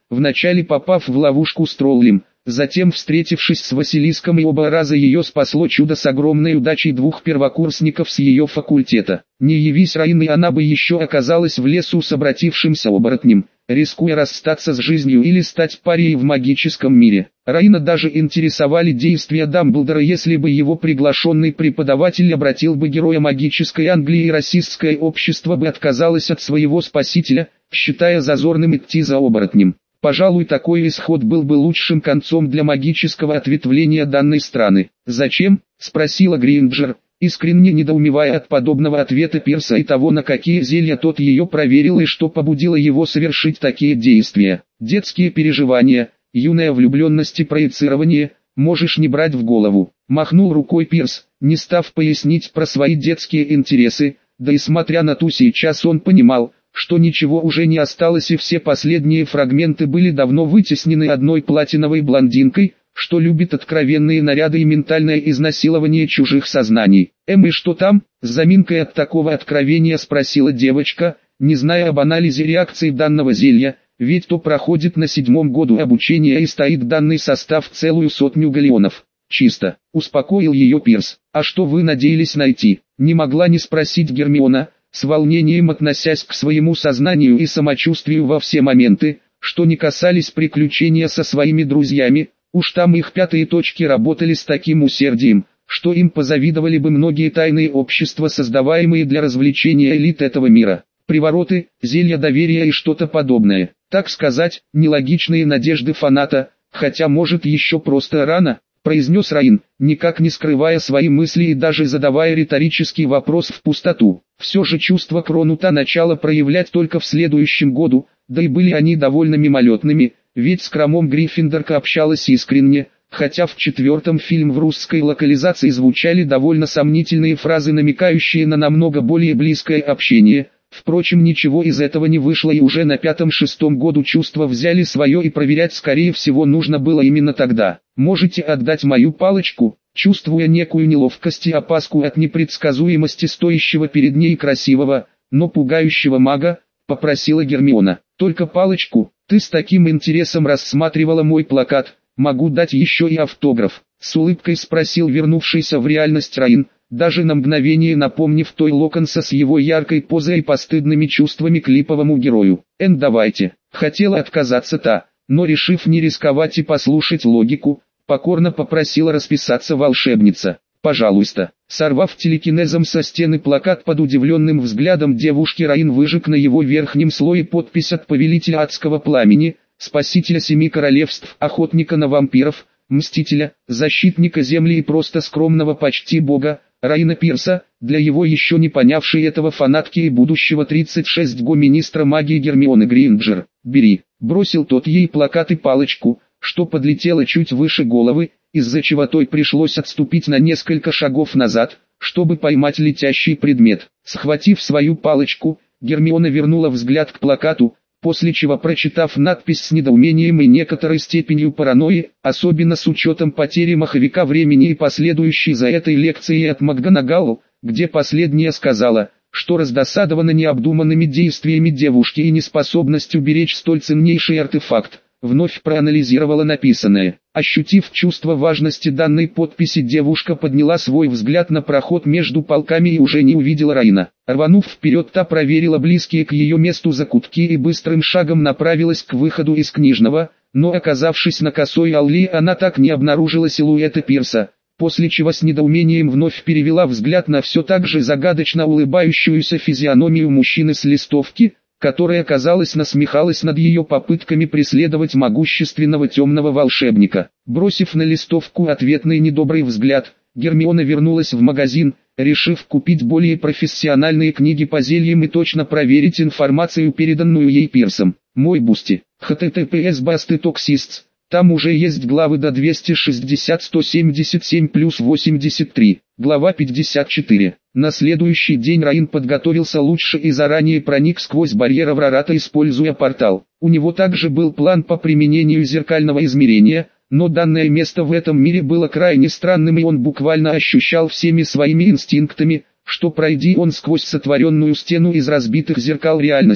вначале попав в ловушку с троллем, затем встретившись с Василиском, и оба раза ее спасло чудо с огромной удачей двух первокурсников с ее факультета. Не явись Раин, и она бы еще оказалась в лесу с обратившимся оборотнем, рискуя расстаться с жизнью или стать парией в магическом мире. Раина даже интересовали действия Дамблдора, если бы его приглашенный преподаватель обратил бы героя магической Англии, и расистское общество бы отказалось от своего спасителя, считая зазорным идти за оборотнем. Пожалуй, такой исход был бы лучшим концом для магического ответвления данной страны. «Зачем?» – спросила Гринджер, искренне недоумевая от подобного ответа Пирса и того, на какие зелья тот ее проверил и что побудило его совершить такие действия. «Детские переживания, юная влюбленность и проецирование, можешь не брать в голову», – махнул рукой Пирс, не став пояснить про свои детские интересы, да и смотря на ту сейчас он понимал, что ничего уже не осталось, и все последние фрагменты были давно вытеснены одной платиновой блондинкой, что любит откровенные наряды и ментальное изнасилование чужих сознаний. «Эм, и что там?» – с заминкой от такого откровения спросила девочка, не зная об анализе реакции данного зелья, ведь то проходит на седьмом году обучения и стоит данный состав целую сотню галеонов. «Чисто», – успокоил ее Пирс. «А что вы надеялись найти?» – не могла не спросить Гермиона, с волнением относясь к своему сознанию и самочувствию во все моменты, что не касались приключения со своими друзьями. Уж там их пятые точки работали с таким усердием, что им позавидовали бы многие тайные общества, создаваемые для развлечения элит этого мира. Привороты, зелья доверия и что-то подобное. Так сказать, нелогичные надежды фаната, хотя может еще просто рано, произнес Раин, никак не скрывая свои мысли и даже задавая риторический вопрос в пустоту. Все же чувства Кронута начало проявлять только в следующем году, да и были они довольно мимолетными, ведь с Кромом Гриффиндорка общалась искренне, хотя в четвертом фильме в русской локализации звучали довольно сомнительные фразы, намекающие на намного более близкое общение. Впрочем, ничего из этого не вышло, и уже на пятом-шестом году чувства взяли свое, и проверять скорее всего нужно было именно тогда. «Можете отдать мою палочку?» Чувствуя некую неловкость и опаску от непредсказуемости стоящего перед ней красивого, но пугающего мага, попросила Гермиона. «Только палочку? Ты с таким интересом рассматривала мой плакат, могу дать еще и автограф», с улыбкой спросил вернувшийся в реальность Раин, даже на мгновение напомнив той Локонса с его яркой позой и постыдными чувствами к липовому герою. «Эн, давайте». Хотела отказаться та, но решив не рисковать и послушать логику, покорно попросила расписаться волшебница. «Пожалуйста». Сорвав телекинезом со стены плакат под удивленным взглядом девушки, Раин выжег на его верхнем слое подпись от повелителя адского пламени, спасителя семи королевств, охотника на вампиров, мстителя, защитника земли и просто скромного почти бога, Раина Пирса, для его еще не понявшей этого фанатки и будущего тридцать шесть го министра магии Гермионы Гринджер. «Бери», бросил тот ей плакат и палочку, что подлетело чуть выше головы, из-за чего той пришлось отступить на несколько шагов назад, чтобы поймать летящий предмет. Схватив свою палочку, Гермиона вернула взгляд к плакату, после чего, прочитав надпись с недоумением и некоторой степенью паранойи, особенно с учетом потери маховика времени и последующей за этой лекцией от МакГонагал, где последняя сказала, что раздосадована необдуманными действиями девушки и неспособностью беречь столь ценнейший артефакт, вновь проанализировала написанное. Ощутив чувство важности данной подписи, девушка подняла свой взгляд на проход между полками и уже не увидела Раина. Рванув вперед, та проверила близкие к ее месту закутки и быстрым шагом направилась к выходу из книжного, но оказавшись на косой аллее, она так не обнаружила силуэта Пирса, после чего с недоумением вновь перевела взгляд на все так же загадочно улыбающуюся физиономию мужчины с листовки, которая, казалось, насмехалась над ее попытками преследовать могущественного темного волшебника. Бросив на листовку ответный недобрый взгляд, Гермиона вернулась в магазин, решив купить более профессиональные книги по зельям и точно проверить информацию, переданную ей Пирсом. «Мой Бусти», эйч ти ти пи эс басты токсистс, там уже есть главы до двести шестьдесят сто семьдесят семь плюс восемьдесят три. Глава пятьдесят четыре. На следующий день Раин подготовился лучше и заранее проник сквозь барьер Аврората, используя портал. У него также был план по применению зеркального измерения, но данное место в этом мире было крайне странным, и он буквально ощущал всеми своими инстинктами, что пройди он сквозь сотворенную стену из разбитых зеркал реальности,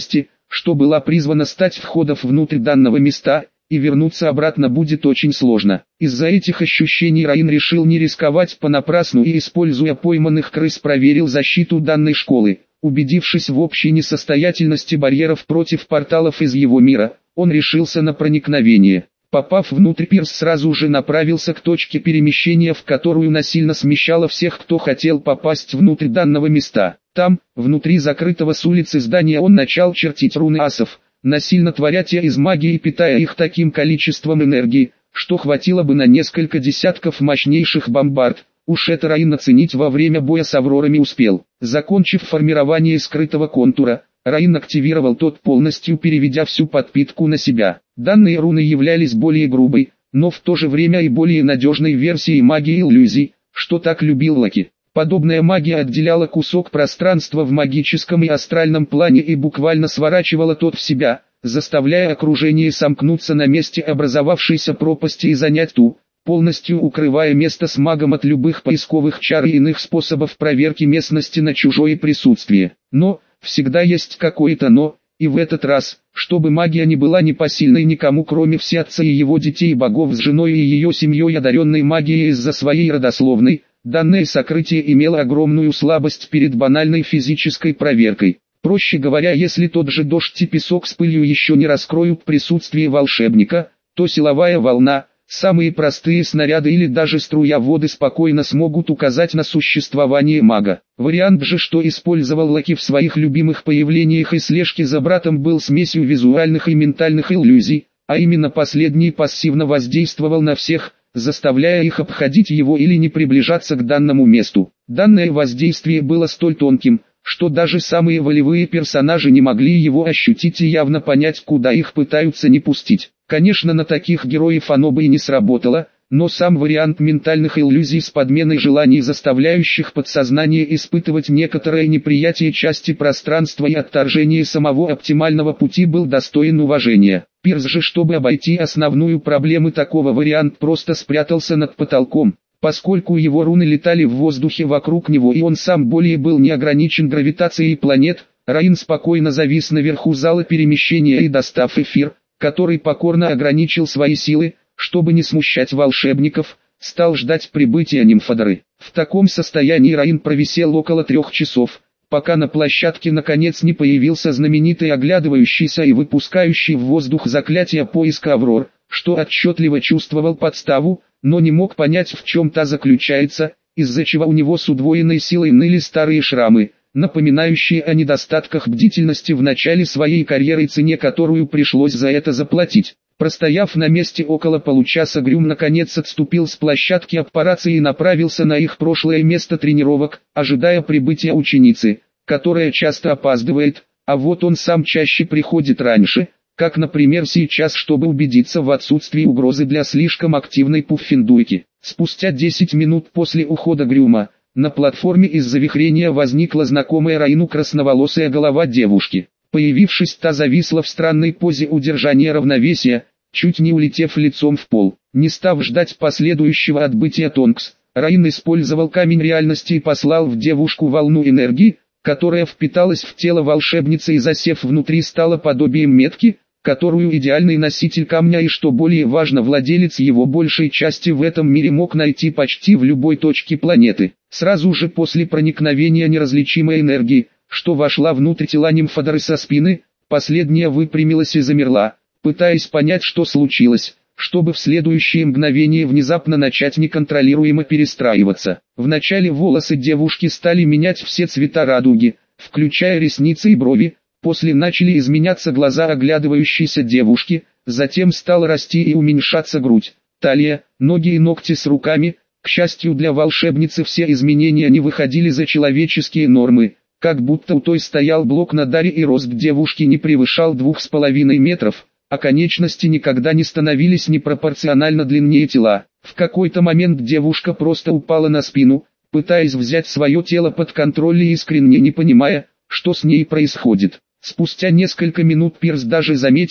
что была призвана стать входов внутрь данного места, и вернуться обратно будет очень сложно. Из-за этих ощущений Раин решил не рисковать понапрасну и, используя пойманных крыс, проверил защиту данной школы. Убедившись в общей несостоятельности барьеров против порталов из его мира, он решился на проникновение. Попав внутрь, Пирс сразу же направился к точке перемещения, в которую насильно смещало всех, кто хотел попасть внутрь данного места. Там, внутри закрытого с улицы здания, он начал чертить руны асов, насильно творя те из магии и питая их таким количеством энергии, что хватило бы на несколько десятков мощнейших бомбард. Уж это Раин оценить во время боя с Аврорами успел. Закончив формирование скрытого контура, Раин активировал тот полностью, переведя всю подпитку на себя. Данные руны являлись более грубой, но в то же время и более надежной версией магии иллюзий, что так любил Лаки. Подобная магия отделяла кусок пространства в магическом и астральном плане и буквально сворачивала тот в себя, заставляя окружение сомкнуться на месте образовавшейся пропасти и занять ту, полностью укрывая место с магом от любых поисковых чар и иных способов проверки местности на чужое присутствие. Но, всегда есть какое-то «но», и в этот раз, чтобы магия не была непосильной никому кроме Всеотца и его детей богов с женой и ее семьей, одаренной магией из-за своей родословной, данное сокрытие имело огромную слабость перед банальной физической проверкой. Проще говоря, если тот же дождь и песок с пылью еще не раскроют присутствие волшебника, то силовая волна, самые простые снаряды или даже струя воды спокойно смогут указать на существование мага. Вариант же, что использовал Лаки в своих любимых появлениях и слежке за братом, был смесью визуальных и ментальных иллюзий, а именно последний пассивно воздействовал на всех, заставляя их обходить его или не приближаться к данному месту. Данное воздействие было столь тонким, что даже самые волевые персонажи не могли его ощутить и явно понять, куда их пытаются не пустить. Конечно, на таких героев оно бы и не сработало, но сам вариант ментальных иллюзий с подменой желаний, заставляющих подсознание испытывать некоторое неприятие части пространства и отторжение самого оптимального пути, был достоин уважения. Пирс же, чтобы обойти основную проблему такого варианта, просто спрятался над потолком. Поскольку его руны летали в воздухе вокруг него и он сам более был не ограничен гравитацией планет, Раин спокойно завис наверху зала перемещения и, достав эфир, который покорно ограничил свои силы, чтобы не смущать волшебников, стал ждать прибытия нимфодоры. В таком состоянии Раин провисел около трех часов, пока на площадке наконец не появился знаменитый оглядывающийся и выпускающий в воздух заклятие поиска Аврор, что отчетливо чувствовал подставу, но не мог понять, в чем та заключается, из-за чего у него с удвоенной силой ныли старые шрамы, напоминающие о недостатках бдительности в начале своей карьеры и цене, которую пришлось за это заплатить. Простояв на месте около получаса, Грюм наконец отступил с площадки аппарации и направился на их прошлое место тренировок, ожидая прибытия ученицы, которая часто опаздывает, а вот он сам чаще приходит раньше, как, например, сейчас, чтобы убедиться в отсутствии угрозы для слишком активной пуффиндуйки. Спустя десять минут после ухода Грюма, на платформе из завихрения возникла знакомая Раину красноволосая голова девушки. Появившись, та зависла в странной позе удержания равновесия, чуть не улетев лицом в пол. Не став ждать последующего отбытия Тонкс, Раин использовал камень реальности и послал в девушку волну энергии, которая впиталась в тело волшебницы и, засев внутри, стала подобием метки, которую идеальный носитель камня и, что более важно, владелец его большей части в этом мире мог найти почти в любой точке планеты. Сразу же после проникновения неразличимой энергии, что вошла внутрь тела нимфодоры со спины, последняя выпрямилась и замерла, пытаясь понять, что случилось, чтобы в следующее мгновение внезапно начать неконтролируемо перестраиваться. Вначале волосы девушки стали менять все цвета радуги, включая ресницы и брови, после начали изменяться глаза оглядывающейся девушки, затем стала расти и уменьшаться грудь, талия, ноги и ногти с руками. К счастью для волшебницы, все изменения не выходили за человеческие нормы, как будто у той стоял блок на даре и рост девушки не превышал двух с половиной метров, а конечности никогда не становились непропорционально длиннее тела. В какой-то момент девушка просто упала на спину, пытаясь взять свое тело под контроль и искренне не понимая, что с ней происходит. Спустя несколько минут Пирс даже заметил,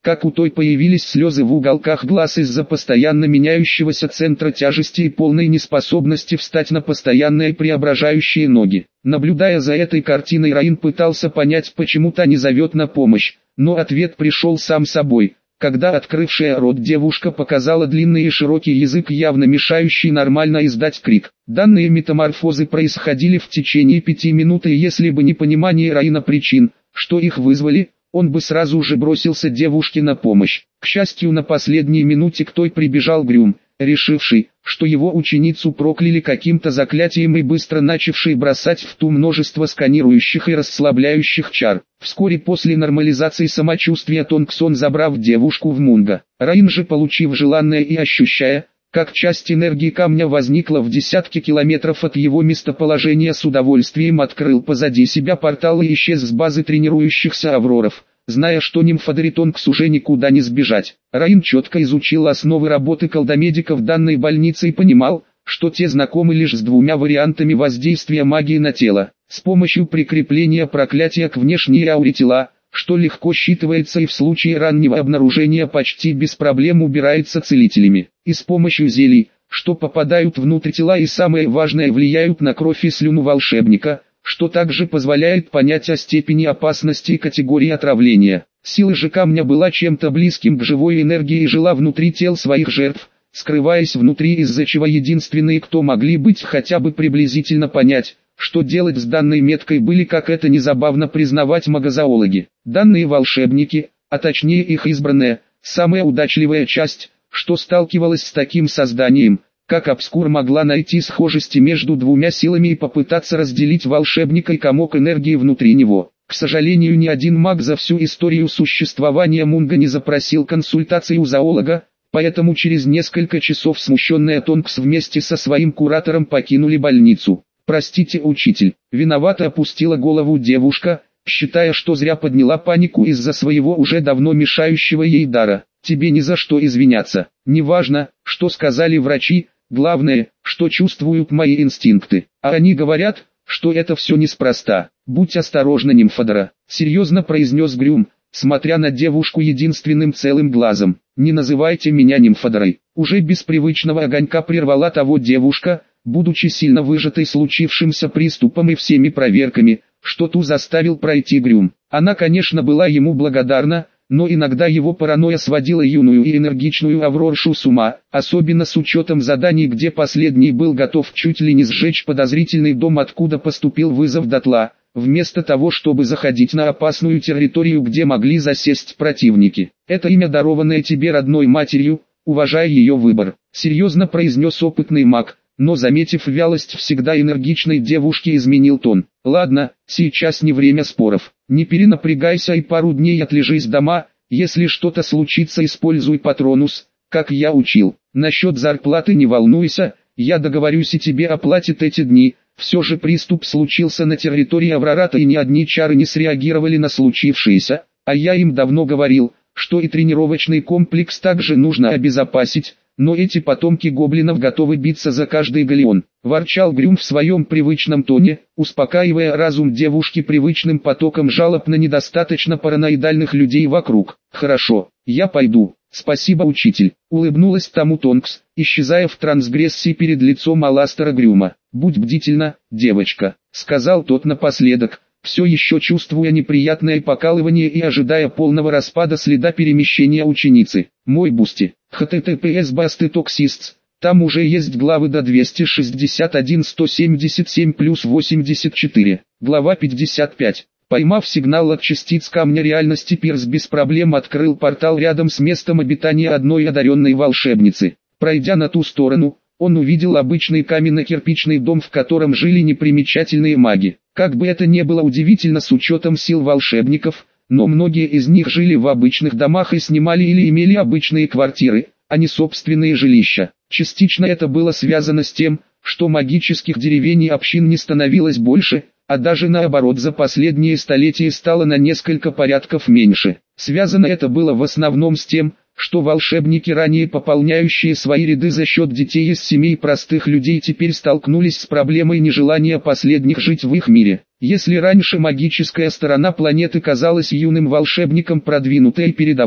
как у той появились слезы в уголках глаз из-за постоянно меняющегося центра тяжести и полной неспособности встать на постоянные преображающие ноги. Наблюдая за этой картиной, Раин пытался понять, почему та не зовет на помощь, но ответ пришел сам собой, когда открывшая рот девушка показала длинный и широкий язык, явно мешающий нормально издать крик. Данные метаморфозы происходили в течение пяти минут, и если бы не понимание Раина причин, что их вызвали, он бы сразу же бросился девушке на помощь. К счастью, на последней минуте к той прибежал Грюм, решивший, что его ученицу прокляли каким-то заклятием и быстро начавший бросать в ту множество сканирующих и расслабляющих чар. Вскоре после нормализации самочувствия Тонгсон забрав девушку в Мунго. Раин же, получив желанное и ощущая, как часть энергии камня возникла в десятки километров от его местоположения, с удовольствием открыл позади себя портал и исчез с базы тренирующихся авроров, зная, что нимфодари Тонгс уже никуда не сбежать. Раин четко изучил основы работы колдомедиков данной больницы и понимал, что те знакомы лишь с двумя вариантами воздействия магии на тело: с помощью прикрепления проклятия к внешней ауре тела, что легко считывается и в случае раннего обнаружения почти без проблем убирается целителями, и с помощью зелий, что попадают внутрь тела и, самое важное, влияют на кровь и слюну волшебника, что также позволяет понять о степени опасности и категории отравления. Сила же камня была чем-то близким к живой энергии и жила внутри тел своих жертв, скрываясь внутри, из-за чего единственные, кто могли быть хотя бы приблизительно понять, что делать с данной меткой, были, как это незабавно признавать, магозоологи. Данные волшебники, а точнее их избранная, самая удачливая часть, что сталкивалась с таким созданием, как Обскур, могла найти схожести между двумя силами и попытаться разделить волшебника и комок энергии внутри него. К сожалению, ни один маг за всю историю существования Мунго не запросил консультации у зоолога, поэтому через несколько часов смущенная Тонгс вместе со своим куратором покинули больницу. «Простите, учитель», — виновато опустила голову девушка, считая, что зря подняла панику из-за своего уже давно мешающего ей дара. «Тебе ни за что извиняться. Неважно, что сказали врачи, главное, что чувствуют мои инстинкты. А они говорят, что это все неспроста. Будь осторожна, нимфодора», — серьезно произнес Грюм, смотря на девушку единственным целым глазом. «Не называйте меня нимфодорой». Уже без привычного огонька прервала того девушка, будучи сильно выжатой случившимся приступом и всеми проверками, что ту заставил пройти Грюм. Она, конечно, была ему благодарна, но иногда его паранойя сводила юную и энергичную Авроршу с ума, особенно с учетом заданий, где последний был готов чуть ли не сжечь подозрительный дом, откуда поступил вызов дотла, вместо того, чтобы заходить на опасную территорию, где могли засесть противники. «Это имя, дарованное тебе родной матерью, уважай ее выбор», — серьезно произнес опытный маг, но, заметив вялость всегда энергичной девушки, изменил тон. «Ладно, сейчас не время споров. Не перенапрягайся и пару дней отлежись дома. Если что-то случится, используй патронус, как я учил. Насчет зарплаты не волнуйся, я договорюсь и тебе оплатят эти дни». Все же приступ случился на территории Аврората, и ни одни чары не среагировали на случившееся, а я им давно говорил, что и тренировочный комплекс также нужно обезопасить. Но эти потомки гоблинов готовы биться за каждый галеон. Ворчал Грюм в своем привычном тоне, успокаивая разум девушки привычным потоком жалоб на недостаточно параноидальных людей вокруг. «Хорошо, я пойду. Спасибо, учитель», — улыбнулась тому Тонгс, исчезая в трансгрессии перед лицом Аластера Грюма. «Будь бдительна, девочка», — сказал тот напоследок, все еще чувствуя неприятное покалывание и ожидая полного распада следа перемещения ученицы. «Мой бусти, эйч ти ти пи эс басты токсистс, там уже есть главы до двести шестьдесят один сто семьдесят семь плюс восемьдесят четыре, глава пятьдесят пять. Поймав сигнал от частиц камня реальности, Пирс без проблем открыл портал рядом с местом обитания одной одаренной волшебницы. Пройдя на ту сторону, он увидел обычный каменно-кирпичный дом, в котором жили непримечательные маги. Как бы это ни было удивительно с учетом сил волшебников, но многие из них жили в обычных домах и снимали или имели обычные квартиры, а не собственные жилища. Частично это было связано с тем, что магических деревень и общин не становилось больше, а даже наоборот, за последние столетия стало на несколько порядков меньше. Связано это было в основном с тем, что волшебники, ранее пополняющие свои ряды за счет детей из семей простых людей, теперь столкнулись с проблемой нежелания последних жить в их мире. Если раньше магическая сторона планеты казалась юным волшебникам продвинутой и передовой,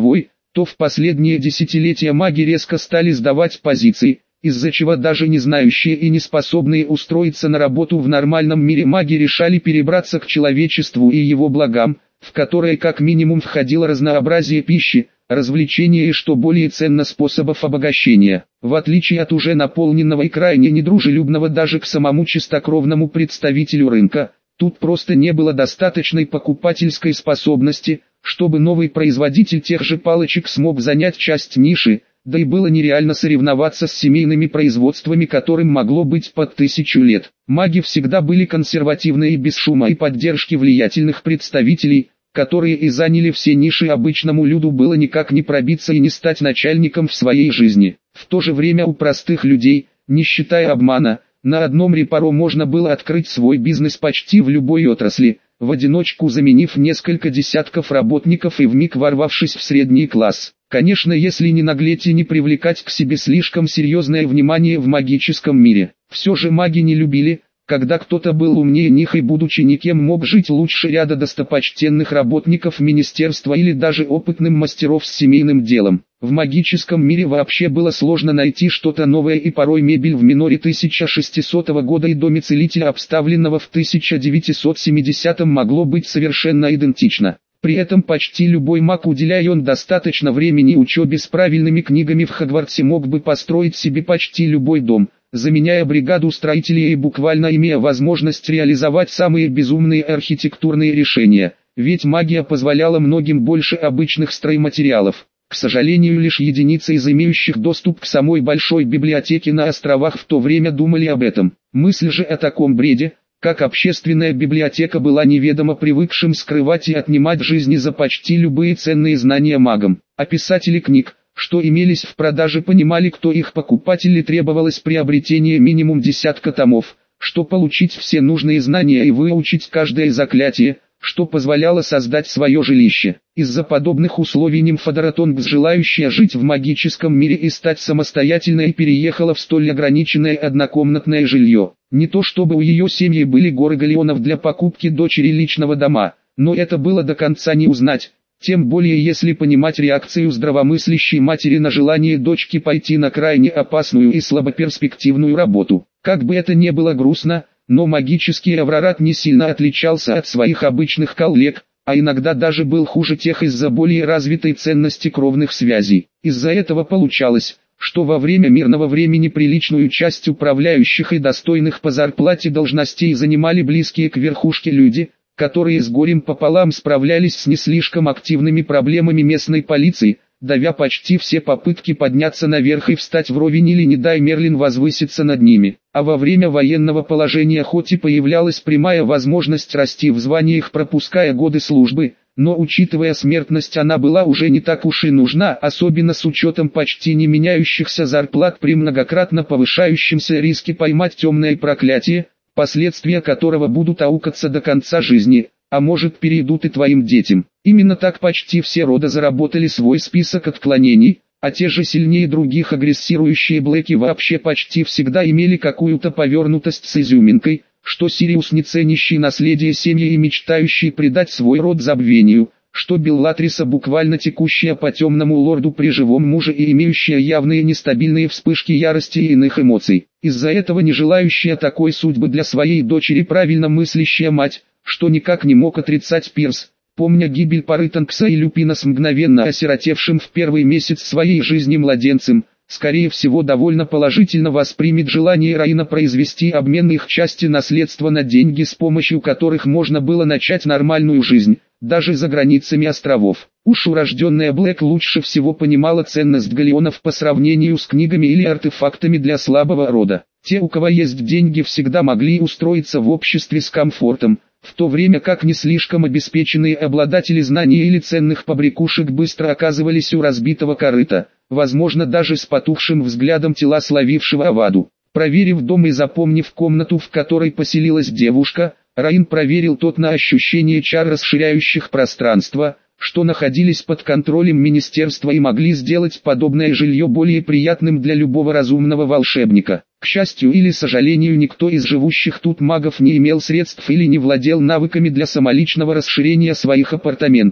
то в последние десятилетия маги резко стали сдавать позиции, из-за чего даже не знающие и не способные устроиться на работу в нормальном мире маги решали перебраться к человечеству и его благам, в которые как минимум входило разнообразие пищи, развлечения и, что более ценно, способов обогащения. В отличие от уже наполненного и крайне недружелюбного даже к самому чистокровному представителю рынка, тут просто не было достаточной покупательской способности, чтобы новый производитель тех же палочек смог занять часть ниши, да и было нереально соревноваться с семейными производствами, которым могло быть под тысячу лет. Маги всегда были консервативны и без шума и поддержки влиятельных представителей, которые и заняли все ниши. Обычному люду было никак не пробиться и не стать начальником в своей жизни. В то же время у простых людей, не считая обмана, на одном репаро можно было открыть свой бизнес почти в любой отрасли, в одиночку заменив несколько десятков работников и вмиг ворвавшись в средний класс. Конечно, если не наглеть и не привлекать к себе слишком серьезное внимание в магическом мире. Все же маги не любили, когда кто-то был умнее них и, будучи никем, мог жить лучше ряда достопочтенных работников министерства или даже опытным мастеров с семейным делом. В магическом мире вообще было сложно найти что-то новое, и порой мебель в миноре тысяча шестисотого года и доме целителя, обставленного в тысяча девятьсот семидесятом, могло быть совершенно идентично. При этом почти любой маг, уделяя он достаточно времени учебе с правильными книгами в Хогвартсе, мог бы построить себе почти любой дом, заменяя бригаду строителей и буквально имея возможность реализовать самые безумные архитектурные решения, ведь магия позволяла многим больше обычных стройматериалов. К сожалению, лишь единицы из имеющих доступ к самой большой библиотеке на островах в то время думали об этом. Мысль же о таком бреде, как общественная библиотека, была неведома привыкшим скрывать и отнимать жизни за почти любые ценные знания магам. А писатели книг, что имелись в продаже, понимали, кто их покупатель, и требовалось приобретение минимум десятка томов, чтобы получить все нужные знания и выучить каждое заклятие, что позволяло создать свое жилище. Из-за подобных условий нимфа Тонкс, желающая жить в магическом мире и стать самостоятельной, переехала в столь ограниченное однокомнатное жилье. Не то чтобы у ее семьи были горы галеонов для покупки дочери личного дома, но это было до конца не узнать, тем более если понимать реакцию здравомыслящей матери на желание дочки пойти на крайне опасную и слабоперспективную работу. Как бы это ни было грустно, но магический Аврорат не сильно отличался от своих обычных коллег, а иногда даже был хуже тех из-за более развитой ценности кровных связей. Из-за этого получалось, что во время мирного времени приличную часть управляющих и достойных по зарплате должностей занимали близкие к верхушке люди, которые с горем пополам справлялись с не слишком активными проблемами местной полиции, давя почти все попытки подняться наверх и встать вровень или, не дай Мерлин, возвыситься над ними. А во время военного положения хоть и появлялась прямая возможность расти в званиях, пропуская годы службы, но учитывая смертность, она была уже не так уж и нужна, особенно с учетом почти не меняющихся зарплат при многократно повышающемся риске поймать темное проклятие, последствия которого будут аукаться до конца жизни, а может перейдут и твоим детям. Именно так почти все рода заработали свой список отклонений, а те же сильнее других агрессирующие Блэки вообще почти всегда имели какую-то повернутость с изюминкой, что Сириус, не ценящий наследие семьи и мечтающий предать свой род забвению, что Беллатриса, буквально текущая по темному лорду при живом муже и имеющая явные нестабильные вспышки ярости и иных эмоций. Из-за этого не желающая такой судьбы для своей дочери правильно мыслящая мать, что никак не мог отрицать Пирс, помня гибель Парытонкса и Люпина с мгновенно осиротевшим в первый месяц своей жизни младенцем, скорее всего довольно положительно воспримет желание Раина произвести обмен их части наследства на деньги, с помощью которых можно было начать нормальную жизнь, даже за границами островов. Уж урожденная Блэк лучше всего понимала ценность галеонов по сравнению с книгами или артефактами для слабого рода. Те, у кого есть деньги, всегда могли устроиться в обществе с комфортом, в то время как не слишком обеспеченные обладатели знаний или ценных побрякушек быстро оказывались у разбитого корыта, возможно даже с потухшим взглядом тела словившего Аваду. Проверив дом и запомнив комнату, в которой поселилась девушка, Раин проверил тот на ощущение чар, расширяющих пространство, что находились под контролем министерства и могли сделать подобное жилье более приятным для любого разумного волшебника. К счастью или сожалению, никто из живущих тут магов не имел средств или не владел навыками для самоличного расширения своих апартаментов.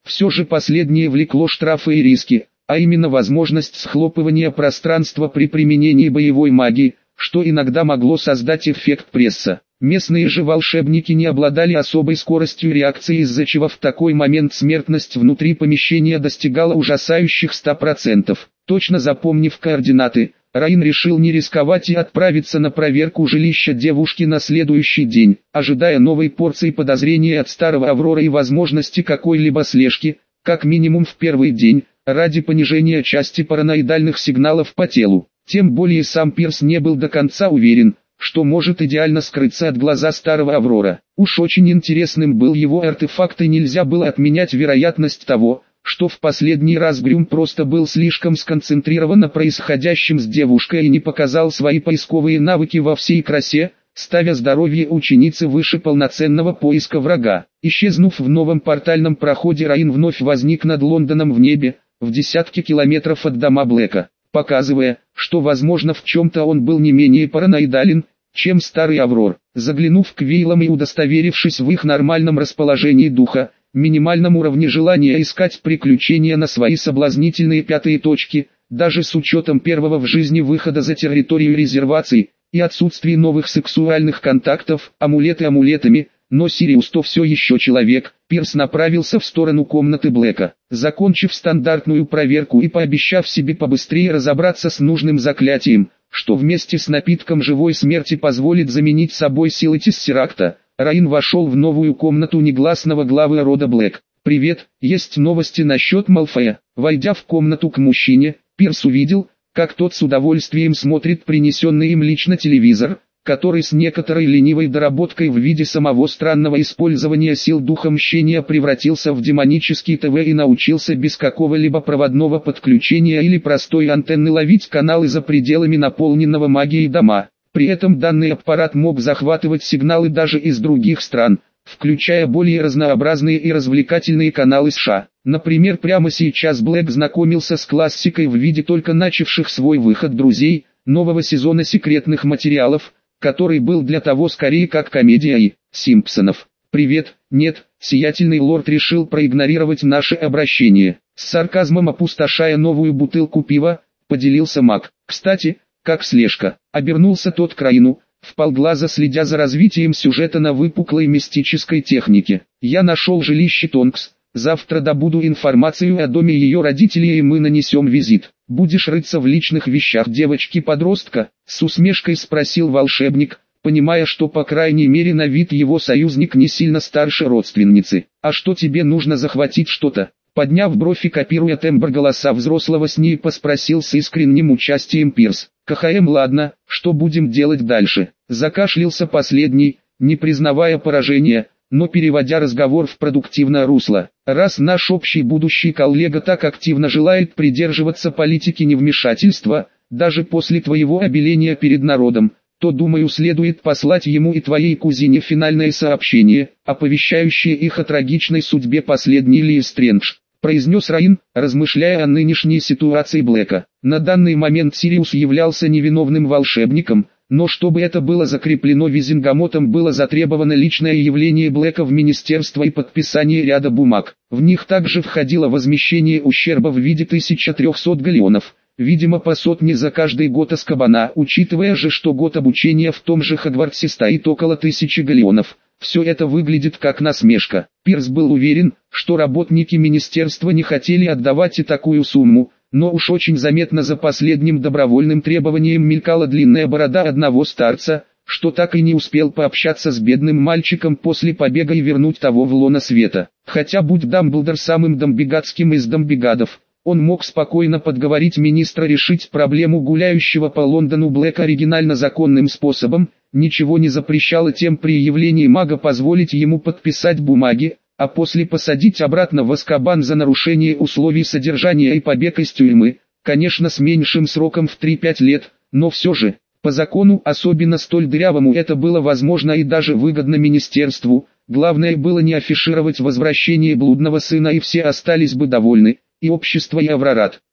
Все же последнее влекло штрафы и риски, а именно возможность схлопывания пространства при применении боевой магии, что иногда могло создать эффект пресса. Местные же волшебники не обладали особой скоростью реакции, из-за чего в такой момент смертность внутри помещения достигала ужасающих ста процентов. Точно запомнив координаты, Раин решил не рисковать и отправиться на проверку жилища девушки на следующий день, ожидая новой порции подозрений от старого Аврора и возможности какой-либо слежки, как минимум в первый день, ради понижения части параноидальных сигналов по телу. Тем более сам Пирс не был до конца уверен, что может идеально скрыться от глаза старого Аврора. Уж очень интересным был его артефакт, и нельзя было отменять вероятность того, что в последний раз Грюм просто был слишком сконцентрирован на происходящем с девушкой и не показал свои поисковые навыки во всей красе, ставя здоровье ученицы выше полноценного поиска врага. Исчезнув в новом портальном проходе, Раин вновь возник над Лондоном в небе, в десятки километров от дома Блэка, показывая, что возможно в чем-то он был не менее параноидален, чем старый Аврор. Заглянув к Вейлам и удостоверившись в их нормальном расположении духа, минимальном уровне желания искать приключения на свои соблазнительные пятые точки, даже с учетом первого в жизни выхода за территорию резервации, и отсутствия новых сексуальных контактов, амулеты амулетами, но Сириус то все еще человек, Пирс направился в сторону комнаты Блэка. Закончив стандартную проверку и пообещав себе побыстрее разобраться с нужным заклятием, что вместе с напитком живой смерти позволит заменить собой силы Тессеракта, Раин вошел в новую комнату негласного главы рода Блэк. «Привет, есть новости насчет Малфоя». Войдя в комнату к мужчине, Пирс увидел, как тот с удовольствием смотрит принесенный им лично телевизор, который с некоторой ленивой доработкой в виде самого странного использования сил духа мщения превратился в демонический ТВ и научился без какого-либо проводного подключения или простой антенны ловить каналы за пределами наполненного магией дома. При этом данный аппарат мог захватывать сигналы даже из других стран, включая более разнообразные и развлекательные каналы США. Например, прямо сейчас Блэк знакомился с классикой в виде только начавших свой выход «Друзей», нового сезона секретных материалов, который был для того скорее как комедия и «Симпсонов». «Привет, нет», сиятельный лорд решил проигнорировать наше обращение. С сарказмом опустошая новую бутылку пива, поделился маг. «Кстати, как слежка?» Обернулся тот к Раину, вполглаза следя за развитием сюжета на выпуклой мистической технике. «Я нашел жилище Тонкс, завтра добуду информацию о доме ее родителей и мы нанесем визит. Будешь рыться в личных вещах девочки-подростка?» С усмешкой спросил волшебник, понимая, что по крайней мере на вид его союзник не сильно старше родственницы. «А что тебе нужно, захватить что-то?» Подняв бровь и копируя тембр голоса взрослого с ней, поспросил с искренним участием Пирс. «КХМ, ладно, что будем делать дальше?» Закашлялся последний, не признавая поражения, но переводя разговор в продуктивное русло. «Раз наш общий будущий коллега так активно желает придерживаться политики невмешательства, даже после твоего обеления перед народом, то, думаю, следует послать ему и твоей кузине финальное сообщение, оповещающее их о трагичной судьбе последней Лии Стрэндж», произнес Раин, размышляя о нынешней ситуации Блэка. На данный момент Сириус являлся невиновным волшебником, но чтобы это было закреплено Визенгамотом, было затребовано личное явление Блэка в министерство и подписание ряда бумаг. В них также входило возмещение ущерба в виде тысячи трехсот галлеонов, видимо по сотне за каждый год Азкабана, учитывая же, что год обучения в том же Хогвартсе стоит около тысячи галлеонов. Все это выглядит как насмешка. Пирс был уверен, что работники министерства не хотели отдавать и такую сумму, но уж очень заметно за последним добровольным требованием мелькала длинная борода одного старца, что так и не успел пообщаться с бедным мальчиком после побега и вернуть того в лоно света. Хотя будь Дамблдор самым дамбигадским из дамбигадов, он мог спокойно подговорить министра решить проблему гуляющего по Лондону Блэка оригинально законным способом, ничего не запрещало тем при явлении мага позволить ему подписать бумаги, а после посадить обратно в Азкабан за нарушение условий содержания и побег из тюрьмы, конечно с меньшим сроком в три-пять лет, но все же, по закону, особенно столь дырявому, это было возможно и даже выгодно министерству. Главное было не афишировать возвращение блудного сына, и все остались бы довольны, и общество, и Аврорат.